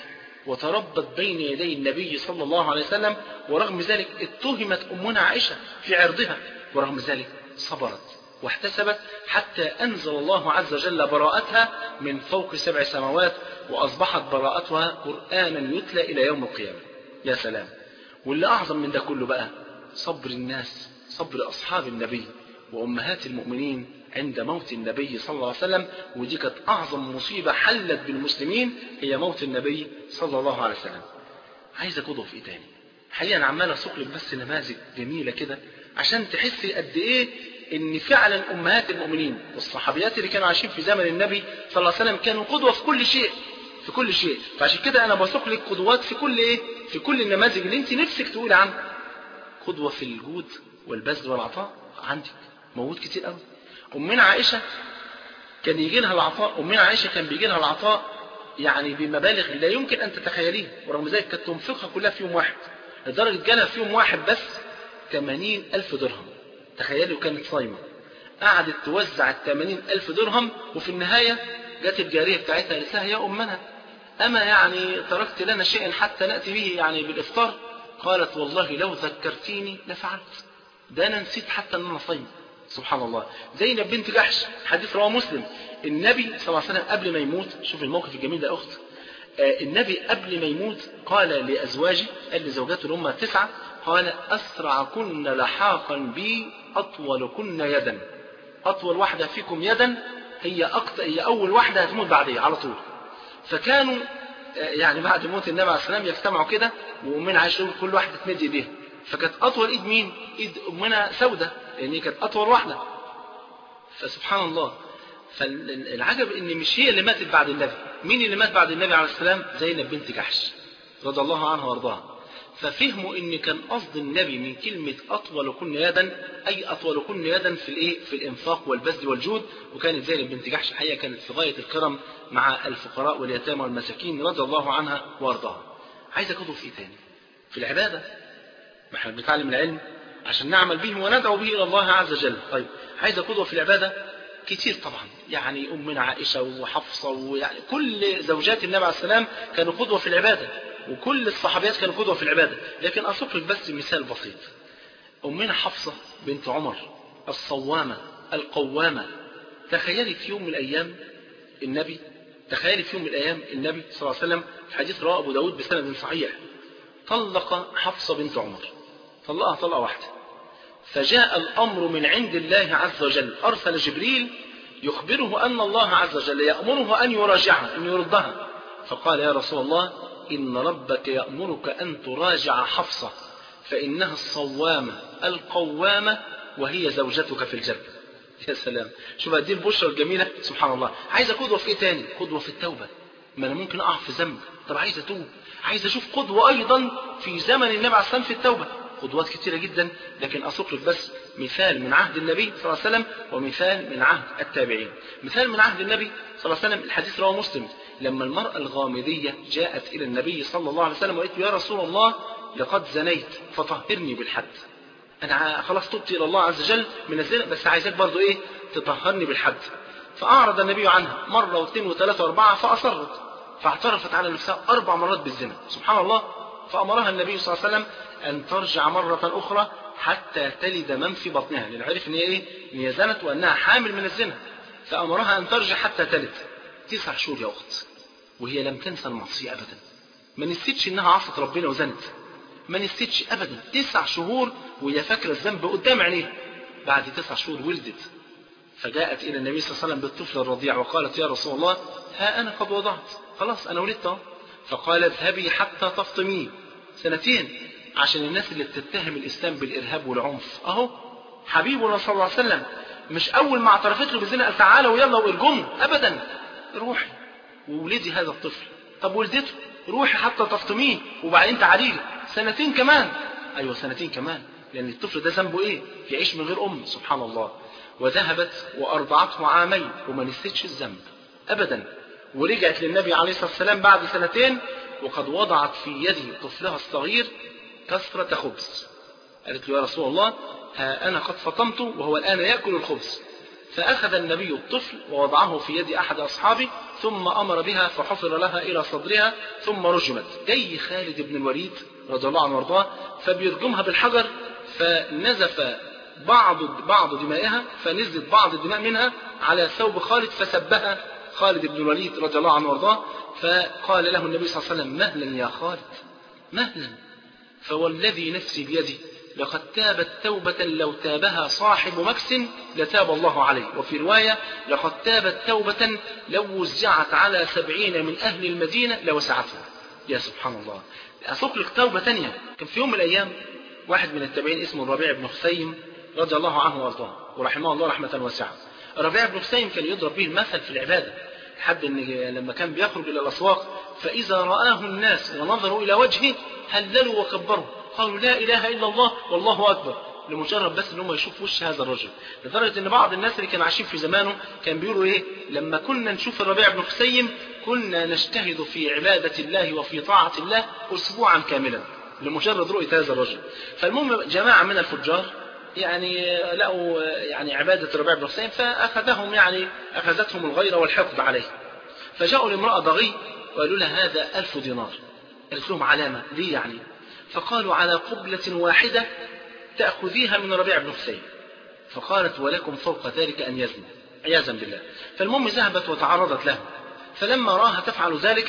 وتربت بين يدي النبي صلى الله عليه وسلم، ورغم ذلك اتهمت أمنا عائشة في عرضها، ورغم ذلك صبرت واحتسبت حتى أنزل الله عز وجل براءتها من فوق سبع سماوات، وأصبحت براءتها قرآنا يتلى إلى يوم القيامة. يا سلام. واللي أعظم من ده كله بقى صبر الناس، صبر أصحاب النبي وأمهات المؤمنين عند موت النبي صلى الله عليه وسلم. ودي كانت أعظم مصيبة حلت بالمسلمين هي موت النبي صلى الله عليه وسلم. عايز أقوله في إيه تاني؟ حقيقة أنا عمال أسوق لك بس نماذج جميلة كده عشان تحسي قد إيه إن فعلا أمهات المؤمنين والصحابيات اللي كانوا عايشين في زمن النبي صلى الله عليه وسلم كانوا قدوة في كل شيء، في كل شيء. فعشان كده أنا بسوق لك قدوات في كل إيه؟ في كل النماذج اللي أنت نفسك تقول عنها. قدوة في الجود والبذل والعطاء عندك موجود كتير قوي. أمنا عائشة كان يجي لها العطاء، أمنا عائشة كان بيجي لها العطاء يعني بمبالغ لا يمكن أن تتخيليها، ورغم ذلك كانت تنفقها كلها في يوم واحد، لدرجة جالها في يوم واحد بس ثمانين ألف درهم. تخيلي، وكانت صايمة قعدت توزع الثمانين ألف درهم، وفي النهاية جت الجارية بتاعتها قالت لها يا أمنا أما يعني تركت لنا شيئا حتى نأتي به يعني بالإفطار؟ قالت والله لو ذكرتيني لفعلت، ده أنا نسيت حتى أن أنا صايم. سبحان الله. زينب بنت جحش، حديث رواه مسلم. النبي صلى الله عليه وسلم قبل ما يموت، شوف الموقف الجميل ده أخت، آه النبي قبل ما يموت قال لأزواجه، قال لزوجاته اللي هم تسعة، قال أسرعكن لحاقا بي أطولكن يدا. أطول واحدة فيكم يدا هي أقط... هي أول واحدة هتموت بعديه على طول. فكانوا يعني بعد موت النبي عليه السلام يجتمعوا كده، وأمنا عائشة كل واحدة تمد ايديها، فكانت أطول إيد مين؟ إيد أمنا سودة، لأن هي كانت أطول واحدة. فسبحان الله، فالعجب إن مش هي اللي ماتت بعد النبي. مين اللي مات بعد النبي عليه السلام؟ زينب بنت جحش رضي الله عنها وارضاها. ففهموا إن كان قصد النبي من كلمة أطولكن يدا أي أطولكن يدا في الإيه؟ في الإنفاق والبذل والجود. وكانت زينب بنت جحش الحقيقة كانت في غاية الكرم مع الفقراء واليتامى والمساكين رضي الله عنها وارضاها. عايز أقوله في إيه تاني؟ في العبادة. ما احنا بنتعلم العلم عشان نعمل به وندعو به إلى الله عز وجل. طيب عايز أقوله في العبادة كتير طبعا، يعني أمنا عائشة وحفصة ويعني كل زوجات النبي عليه السلام كانوا قدوة في العبادة، وكل الصحابيات كانوا قدوة في العبادة. لكن أسوق لك بس مثال بسيط. أمنا حفصة بنت عمر الصوامة القوامة، تخيلي في يوم من الأيام النبي تخيلي في يوم من الأيام النبي صلى الله عليه وسلم في حديث رواه أبو داود بسند صحيح طلق حفصة بنت عمر، طلقها طلقة واحدة. فجاء الأمر من عند الله عز وجل، أرسل جبريل يخبره أن الله عز وجل يأمره أن يراجعها أن يردها. فقال يا رسول الله إن ربك يأمرك أن تراجع حفصة فإنها الصوامة القوامة وهي زوجتك في الجنة. يا سلام، شوف هذه البشرى الجميلة سبحان الله. عايز قدوة في إيه تاني؟ قدوة في التوبة. ما أنا ممكن أقع في ذنب، طب عايز أتوب، عايز أشوف قدوة أيضا في زمن النبي عليه السلام في التوبة. قدوات كتيرة جدا، لكن أسوق لك بس مثال من عهد النبي صلى الله عليه وسلم ومثال من عهد التابعين. مثال من عهد النبي صلى الله عليه وسلم الحديث رواه مسلم، لما المرأة الغامدية جاءت إلى النبي صلى الله عليه وسلم وقالت يا رسول الله لقد زنيت فطهرني بالحد. أنا خلاص تبت إلى الله عز وجل من الزنا، بس عايزك برضو إيه تطهرني بالحد. فأعرض النبي عنها مرة واثنين وثلاثة وأربعة، فأصرت فاعترفت على نفسها أربع مرات بالزنا سبحان الله. فأمرها النبي صلى الله عليه وسلم أن ترجع مرة أخرى حتى تلد من في بطنها، لأن عرف إن هي إيه؟ إن هي زنت وأنها حامل من الزنا. فأمرها أن ترجع حتى تلد. تسع شهور يا أخت وهي لم تنسى المعصية أبدا، ما نسيتش إنها عصت ربنا وزنت، ما نسيتش أبدا. تسع شهور وهي فاكرة الذنب قدام عينيها. بعد تسع شهور ولدت، فجاءت إلى النبي صلى الله عليه وسلم بالطفل الرضيع وقالت يا رسول الله ها أنا قد وضعت، خلاص أنا ولدت. فقال اذهبي حتى تفطميه. سنتين عشان الناس اللي بتتهم الإسلام بالإرهاب والعنف، أهو حبيبنا صلى الله عليه وسلم مش أول ما اعترفت له بالزنا قال تعالى ويلا وارجمه، أبدا، روحي وولدي هذا الطفل. طب ولدته روحي حتى تفطميه وبعدين تعالي لي. سنتين كمان، أيوة سنتين كمان، لأن الطفل ده ذنبه إيه؟ يعيش من غير أم سبحان الله. وذهبت وأرضعته عامين وما نسيتش الذنب أبدا. ورجعت للنبي عليه الصلاة والسلام بعد سنتين وقد وضعت في يده طفلها الصغير كسرة خبز. قالت له يا رسول الله ها أنا قد فطمت وهو الآن يأكل الخبز. فأخذ النبي الطفل ووضعه في يد أحد أصحابه ثم أمر بها فحفر لها إلى صدرها ثم رجمت. جاي خالد بن الوليد رضي الله عنه وارضاه فبيرجمها بالحجر، فنزف بعض بعض دمائها، فنزلت بعض الدماء منها على ثوب خالد فسبها خالد بن الوليد رضي الله عنه وارضاه. فقال له النبي صلى الله عليه وسلم مهلا يا خالد مهلا، فوالذي نفسي بيدي لقد تابت توبة لو تابها صاحب مكس لتاب الله عليه. وفي رواية لقد تابت توبة لو وزعت على سبعين من أهل المدينة لوسعتهم. يا سبحان الله. أسوق لك توبة تانية. كان في يوم من الأيام واحد من التابعين اسمه الربيع بن خثيم رضي الله عنه وارضاه ورحمه الله رحمة واسعة. الربيع بن خثيم كان يضرب به المثل في العبادة، حد إن لما كان بيخرج إلى الأسواق فإذا رآه الناس ونظروا إلى وجهه هللوا وكبروا قالوا لا إله إلا الله والله أكبر، لمجرد بس إنهم يشوفوا وش هذا الرجل. لدرجة إن بعض الناس اللي كانوا عايشين في زمانه كان بيقولوا إيه لما كنا نشوف الربيع بن خثيم كنا نجتهد في عبادة الله وفي طاعة الله أسبوعا كاملا لمجرد رؤية هذا الرجل. فالمهم جماعة من الفجار يعني لقوا يعني عبادة الربيع بن خثيم فأخذهم يعني أخذتهم الغيرة والحقد عليه. فجاءوا لامرأة ضغي وقالوا لها هذا ألف دينار. قالت لهم علامة ليه يعني؟ فقالوا على قبلة واحدة تأخذيها من ربيع بن خثيم. فقالت ولكم فوق ذلك أن يزني عياذا بالله. فالمهم ذهبت وتعرضت له، فلما راها تفعل ذلك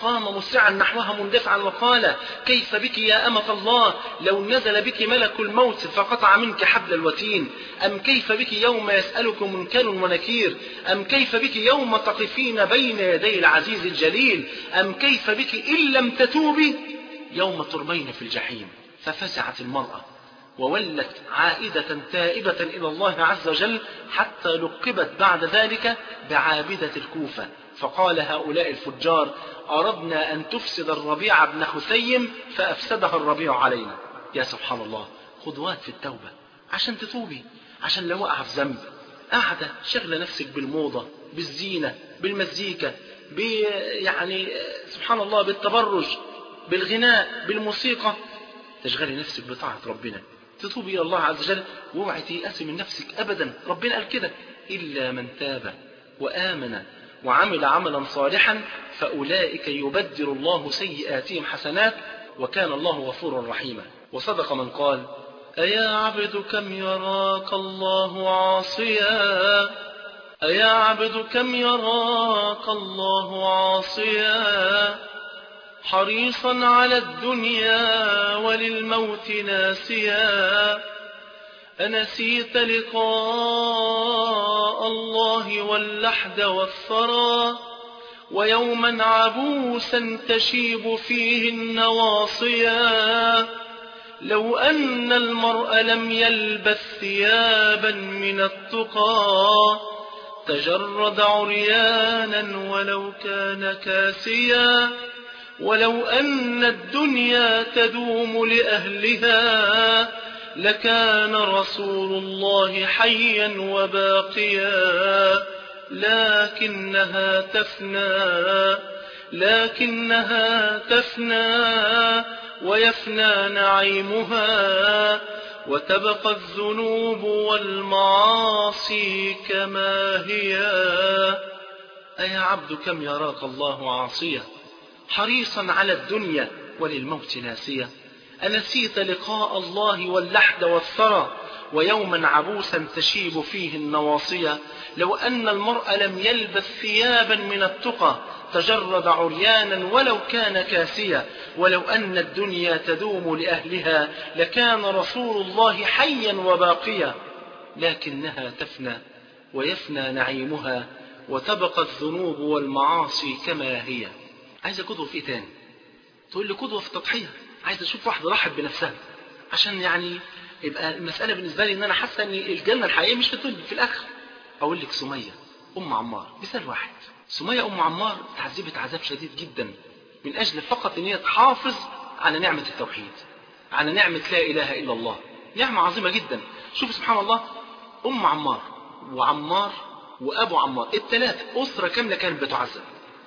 فقام مسرعا نحوها مندفعا وقال كيف بك يا أمة الله لو نزل بك ملك الموت فقطع منك حبل الوتين؟ أم كيف بك يوم يسألك منكر ونكير؟ أم كيف بك يوم تقفين بين يدي العزيز الجليل؟ أم كيف بك إن لم تتوبي يوم ترمين في الجحيم؟ ففزعت المرأة وولت عائدة تائبة إلى الله عز وجل حتى لقبت بعد ذلك بعابدة الكوفة. فقال هؤلاء الفجار أردنا أن تفسد الربيع بن خثيم فأفسدها الربيع علينا. يا سبحان الله، خطوات في التوبة عشان تتوبي، عشان لو وقع في ذنب قاعدة شغلة نفسك بالموضة، بالزينة، بالمزيكا، يعني سبحان الله بالتبرج، بالغناء، بالموسيقى، تشغلي نفسك بطاعة ربنا، تتوبي إلى الله عز وجل، واوعي تيأسي من نفسك أبدا. ربنا قال كده إلا من تاب وآمن وعمل عملا صالحا فأولئك يبدل الله سيئاتهم حسنات وكان الله غفورا رحيما. وصدق من قال أيا عبد كم يراك الله عاصيا، أيا عبد كم يراك الله عاصيا، حريصا على الدنيا وللموت ناسيا، أنسيت لقاء الله واللحد والثرى، ويوما عبوسا تشيب فيه النواصيا، لو أن المرء لم يلبث ثيابا من التقى تجرد عريانا ولو كان كاسيا، ولو أن الدنيا تدوم لأهلها لكان رسول الله حيا وباقيا، لكنها تفنى لكنها تفنى ويفنى نعيمها، وتبقى الذنوب والمعاصي كما هي. أيا عبد كم يراك الله عاصيا، حريصا على الدنيا وللموت ناسيا، أنسيت لقاء الله واللحد والثرى، ويوما عبوسا تشيب فيه النواصيا، لو أن المرء لم يلبث ثيابا من التقى تجرد عريانا ولو كان كاسيا، ولو أن الدنيا تدوم لأهلها لكان رسول الله حيا وباقيا، لكنها تفنى ويفنى نعيمها، وتبقى الذنوب والمعاصي كما هي. عايز قدوة في ايه تاني؟ تقول لي قدوة في التضحية، عايز اشوف واحدة ضحت بنفسها عشان يعني يبقى المسألة بالنسبة لي ان انا حاسة ان الجنة الحقيقية مش في الدنيا، في الاخر. اقول لك سمية ام عمار مثال واحد. سمية ام عمار تعذبت عذاب شديد جدا من اجل فقط ان هي تحافظ على نعمة التوحيد، على نعمة لا اله الا الله، نعمة عظيمة جدا. شوف سبحان الله، ام عمار وعمار وابو عمار الثلاثة اسرة كاملة كانت بتعذب.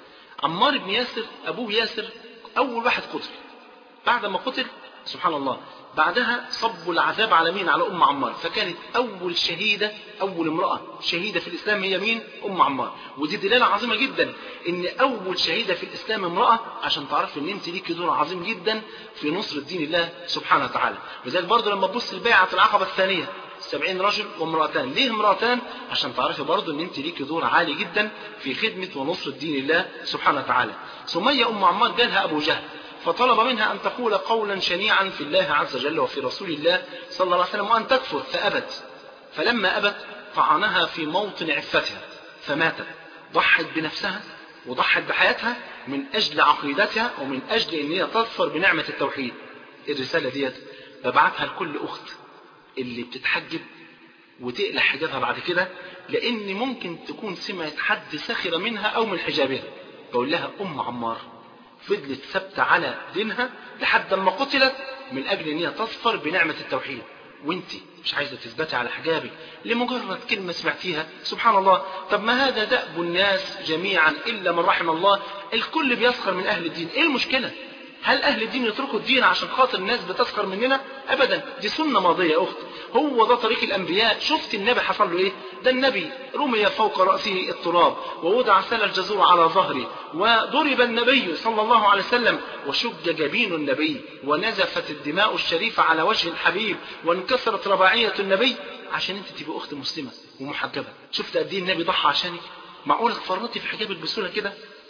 عمار بن ياسر ابوه ياسر اول واحد قتل، بعد ما قتل سبحان الله بعدها صبوا العذاب على مين؟ على ام عمار، فكانت اول شهيدة، اول امرأة شهيدة في الاسلام هي مين؟ ام عمار. ودي دلالة عظيمة جدا ان اول شهيدة في الاسلام امرأة، عشان تعرف ان انت ليكي دور عظيم جدا في نصرة دين الله سبحانه وتعالى. وذلك برضه لما تبص البيعة العقبة الثانية سبعين رجل وامرأتان، ليه امرأتان؟ عشان تعرفي برضه ان انت ليكي دور عالي جدا في خدمة ونصرة دين الله سبحانه وتعالى. سمية ام عمار جالها ابو جهل فطلب منها ان تقول قولا شنيعا في الله عز وجل وفي رسول الله صلى الله عليه وسلم وان تكفر، فابت. فلما ابت طعنها في موطن عفتها فماتت. ضحت بنفسها وضحت بحياتها من اجل عقيدتها ومن اجل ان هي تظفر بنعمة التوحيد. الرسالة ديت ببعتها لكل اخت اللي بتتحجب وتقلع حجابها بعد كده، لان ممكن تكون سمعت حد سخر منها او من حجابها. بقول لها ام عمار فضلت ثابتة على دينها لحد ما قتلت من اجل ان هي تظفر بنعمة التوحيد، وانت مش عايزة تثبتي على حجابك لمجرد كلمة سمعتيها. سبحان الله. طب ما هذا دأب الناس جميعا الا من رحم الله، الكل بيسخر من اهل الدين. ايه المشكلة؟ هل اهل الدين يتركوا الدين عشان خاطر الناس بتسخر مننا؟ ابدا، دي سنة ماضية يا اخت، هو ده طريق الانبياء. شفت النبي حصل له ايه؟ ده النبي رمي فوق رأسه التراب ووضع سل الجزور على ظهره، وضرب النبي صلى الله عليه وسلم وشج جبين النبي ونزفت الدماء الشريفة على وجه الحبيب وانكسرت رباعية النبي عشان انت تبقى اخت مسلمة ومحجبة. شفت قد ايه النبي ضحى عشانك؟ معقولة تفرطي في حجابك بسهولة كده؟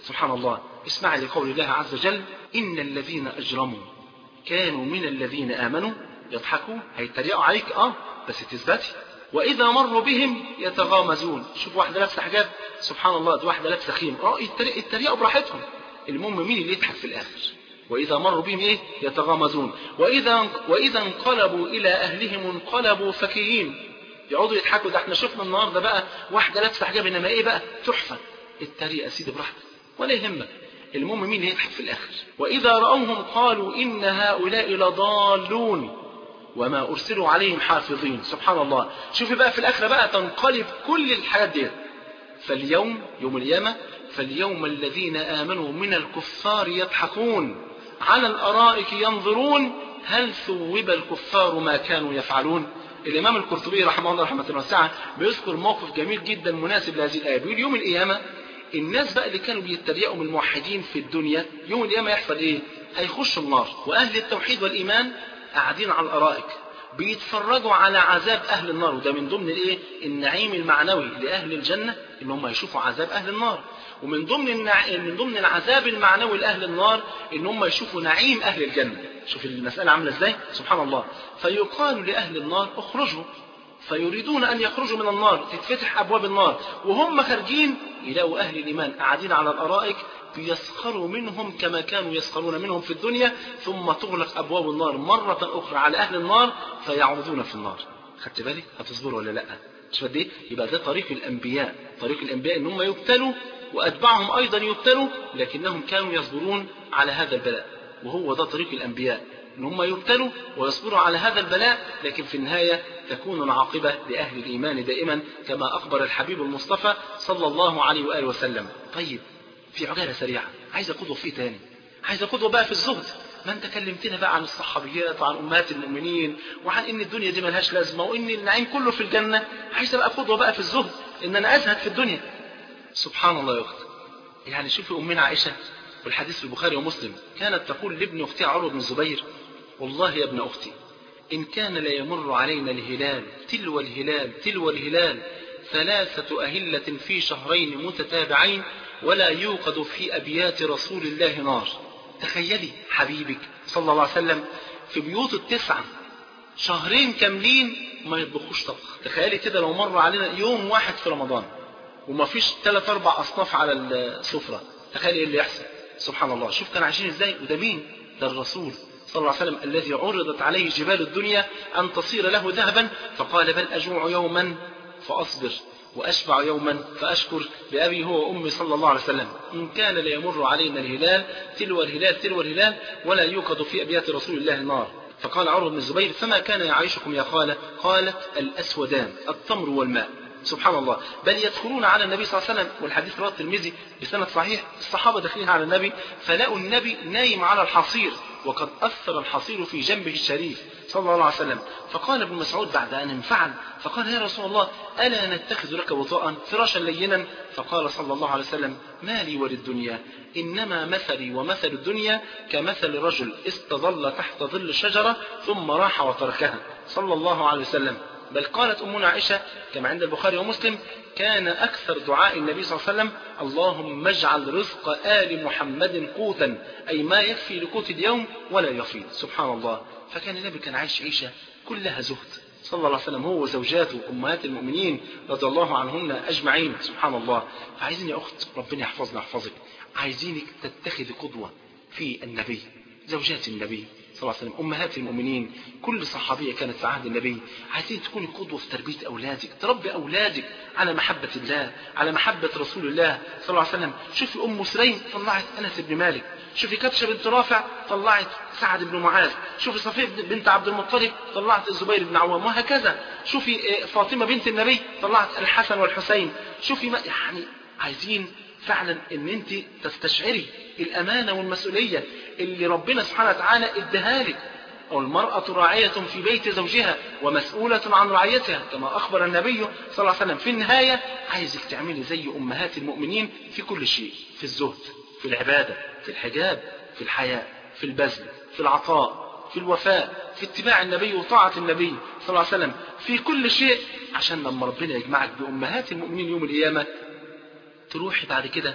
سبحان الله. اسمع لقول الله عز وجل: إن الذين أجرموا كانوا من الذين آمنوا يضحكون. هيتريقوا عليك اه بس تثبتي. وإذا مروا بهم يتغامزون. شوف واحدة لابسة حجاب، سبحان الله، دي واحدة لابسة خيم، اه يتريقوا براحتهم. المهم مين اللي يضحك في الآخر؟ وإذا مروا بهم إيه؟ يتغامزون. وإذا وإذا انقلبوا إلى أهلهم انقلبوا فكهين. يقعدوا يضحكوا. ده احنا شفنا النهارده بقى واحدة لابسة حجاب، إنما إيه بقى؟ تحفة. التريقة سيدي براحتك ولا يهمك. المهم مين اللي يضحك في الآخر؟ وإذا رأوهم قالوا إن هؤلاء لضالون وما أرسلوا عليهم حافظين. سبحان الله. شوفي بقى في الآخرة بقى تنقلب كل الحاجات دي. فاليوم يوم القيامة فاليوم الذين آمنوا من الكفار يضحكون على الأرائك ينظرون هل ثوب الكفار ما كانوا يفعلون. الإمام القرطبي رحمه الله رحمة واسعة بيذكر موقف جميل جدا مناسب لهذه الآية. بيقول يوم القيامة الناس بقى اللي كانوا بيتريقوا من الموحدين في الدنيا يوم القيامة يحصل إيه؟ هيخشوا النار، وأهل التوحيد والإيمان قاعدين على الأرائك بيتفرجوا على عذاب أهل النار. وده من ضمن الإيه؟ النعيم المعنوي لأهل الجنة إن هم يشوفوا عذاب أهل النار. ومن ضمن النع... من ضمن العذاب المعنوي لأهل النار إن هم يشوفوا نعيم أهل الجنة. شوف المسألة عاملة إزاي؟ سبحان الله. فيقال لأهل النار اخرجوا، فيريدون أن يخرجوا من النار، تتفتح أبواب النار، وهم خارجين يلاقوا أهل الإيمان قاعدين على الأرائك بيسخروا منهم كما كانوا يسخرون منهم في الدنيا، ثم تغلق أبواب النار مرة أخرى على أهل النار فيعودون في النار. خدت بالك؟ هتصبروا ولا لأ؟ شوف دي يبقى ده طريق الأنبياء. طريق الأنبياء إن هم يبتلوا وأتباعهم أيضا يبتلوا، لكنهم كانوا يصبرون على هذا البلاء. وهو ده طريق الأنبياء، إن هم يبتلوا ويصبروا على هذا البلاء، لكن في النهاية تكون العاقبة لأهل الإيمان دائما كما أخبر الحبيب المصطفى صلى الله عليه وآله وسلم. طيب في عجالة سريعة، عايز قدوة في تاني، عايز قدوة بقى في الزهد. ما انت كلمتنا بقى عن الصحابيات وعن أمهات المؤمنين وعن إن الدنيا دي ملهاش لازمة وإن النعيم كله في الجنة. عايز بقى قدوة بقى في الزهد، إن أنا أزهد في الدنيا. سبحان الله يا أخت. يعني شوفي أمنا عائشة والحديث في البخاري ومسلم كانت تقول لابن أختها عروة بن الزبير: والله يا ابن أختي إن كان لا يمر علينا الهلال تلو الهلال تلو الهلال ثلاثة أهلة في شهرين متتابعين ولا يوقد في أبيات رسول الله نار. تخيلي حبيبك صلى الله عليه وسلم في بيوت التسعة شهرين كاملين ما يطبخوش طبخ. تخيلي كده لو مر علينا يوم واحد في رمضان وما فيش ثلاث أربع أصناف على السفرة، تخيلي إيه اللي يحصل. سبحان الله. شوف كانوا عايشين إزاي. وده مين؟ ده الرسول صلى الله عليه وسلم الذي عرضت عليه جبال الدنيا أن تصير له ذهبا فقال: بل أجوع يوما فأصبر وأشبع يوما فأشكر بأبي هو وأمي صلى الله عليه وسلم. إن كان لا يمر علينا الهلال تلو الهلال تلو الهلال ولا يوقد في أبيات رسول الله نار. فقال عروة بن الزبير: فما كان يعيشكم يا خالة؟ قالت: الأسودان التمر والماء. سبحان الله. بل يدخلون على النبي صلى الله عليه وسلم، والحديث رواه الترمذي بسند صحيح، الصحابة داخلين على النبي فلقوا النبي نايم على الحصير وقد أثر الحصير في جنبه الشريف صلى الله عليه وسلم. فقال ابن مسعود بعد أن انفعل فقال: يا رسول الله ألا نتخذ لك وطاء فراشا لينا؟ فقال صلى الله عليه وسلم: ما لي وللدنيا إنما مثلي ومثل الدنيا كمثل رجل استظل تحت ظل الشجرة ثم راح وتركها صلى الله عليه وسلم. بل قالت أمنا عائشة كما عند البخاري ومسلم: كان أكثر دعاء النبي صلى الله عليه وسلم: اللهم اجعل رزق آل محمد قوتا، أي ما يكفي لقوت اليوم ولا يفيض. سبحان الله. فكان النبي كان عايش عيشة كلها زهد صلى الله عليه وسلم، هو وزوجاته أمهات المؤمنين رضي الله عنهن أجمعين. سبحان الله. فعايزين يا أخت ربنا يحفظنا يحفظك، عايزينك تتخذ قدوة في النبي، زوجات النبي صلى الله عليه وسلم، أمهات المؤمنين، كل صحابية كانت في عهد النبي. عايزين تكوني قدوة في تربية أولادك، تربي أولادك على محبة الله، على محبة رسول الله صلى الله عليه وسلم. شوفي أم سليم طلعت أنس بن مالك، شوفي كبشة بنت رافع طلعت سعد بن معاذ، شوفي صفية بنت عبد المطلب طلعت الزبير بن عوام، وهكذا. شوفي فاطمة بنت النبي طلعت الحسن والحسين. شوفي ما يعني عايزين فعلا ان انت تستشعري الامانة والمسؤولية اللي ربنا سبحانه وتعالى اداها لك. او المرأة راعية في بيت زوجها ومسؤولة عن رعيتها كما اخبر النبي صلى الله عليه وسلم. في النهاية عايزك تعملي زي امهات المؤمنين في كل شيء، في الزهد، في العبادة، في الحجاب، في الحياء، في البذل، في العطاء، في الوفاء، في اتباع النبي وطاعة النبي صلى الله عليه وسلم، في كل شيء، عشان لما ربنا يجمعك بأمهات المؤمنين يوم القيامة تروحي بعد كده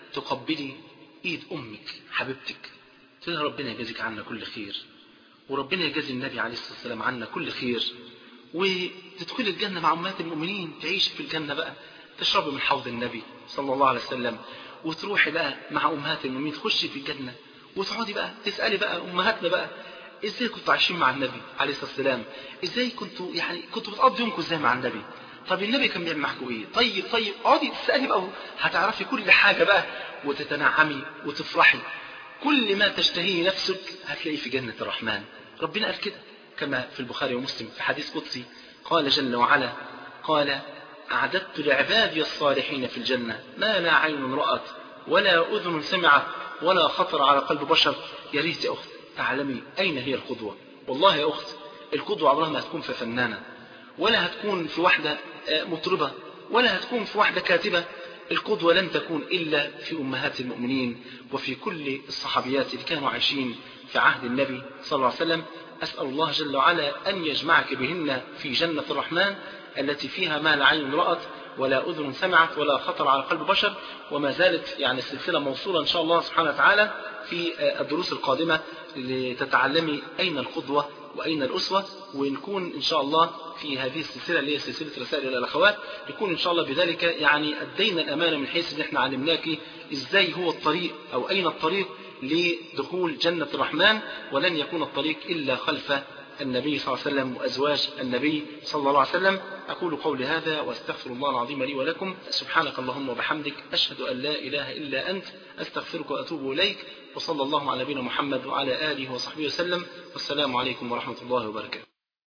تقبلي ايد امك حبيبتك، تقول لها ربنا يجازيك عنا كل خير، وربنا يجازي النبي عليه الصلاة والسلام عنا كل خير، وتدخلي الجنة مع أمهات المؤمنين، تعيشي في الجنة بقى، تشربي من حوض النبي صلى الله عليه وسلم، وتروحي بقى مع أمهات المؤمنين تخشي في الجنة، وتقعدي بقى تسألي بقى أمهاتنا بقى إزاي كنتوا عايشين مع النبي عليه الصلاة والسلام، إزاي كنتوا يعني كنتوا بتقضوا يومكم إزاي مع النبي، طب النبي كان بيعمل معكم إيه، طيب طيب اقعدي تسألي بقى، هتعرفي كل حاجة بقى، وتتنعمي وتفرحي، كل ما تشتهيه نفسك هتلاقيه في جنة الرحمن. ربنا قال كده كما في البخاري ومسلم في حديث قدسي، قال جل وعلا، قال أعددت لعبادي الصالحين في الجنة ما لا عين رأت ولا أذن سمعت ولا خطر على قلب بشر. يا ريت يا أخت تعلمي أين هي القدوة. والله يا أخت القدوة عمرها ما هتكون في فنانة، ولا هتكون في واحدة مطربة، ولا هتكون في واحدة كاتبة. القدوة لن تكون إلا في أمهات المؤمنين وفي كل الصحابيات اللي كانوا عايشين في عهد النبي صلى الله عليه وسلم. أسأل الله جل وعلا أن يجمعك بهن في جنة الرحمن التي فيها ما لا عين رأت ولا أذن سمعت ولا خطر على قلب بشر. وما زالت يعني السلسلة موصولة إن شاء الله سبحانه وتعالى في الدروس القادمة لتتعلمي أين القدوة وأين الأسوة، ونكون إن شاء الله في هذه السلسلة اللي هي سلسلة رسائل إلى الأخوات يكون إن شاء الله بذلك يعني أدينا الأمانة من حيث إن إحنا علمناك إزاي هو الطريق أو أين الطريق لدخول جنة الرحمن، ولن يكون الطريق إلا خلف النبي صلى الله عليه وسلم وأزواج النبي صلى الله عليه وسلم. أقول قولي هذا وأستغفر الله العظيم لي ولكم. سبحانك اللهم وبحمدك، أشهد أن لا إله إلا أنت، أستغفرك وأتوب إليك، وصلى الله على نبينا محمد وعلى آله وصحبه وسلم، والسلام عليكم ورحمة الله وبركاته.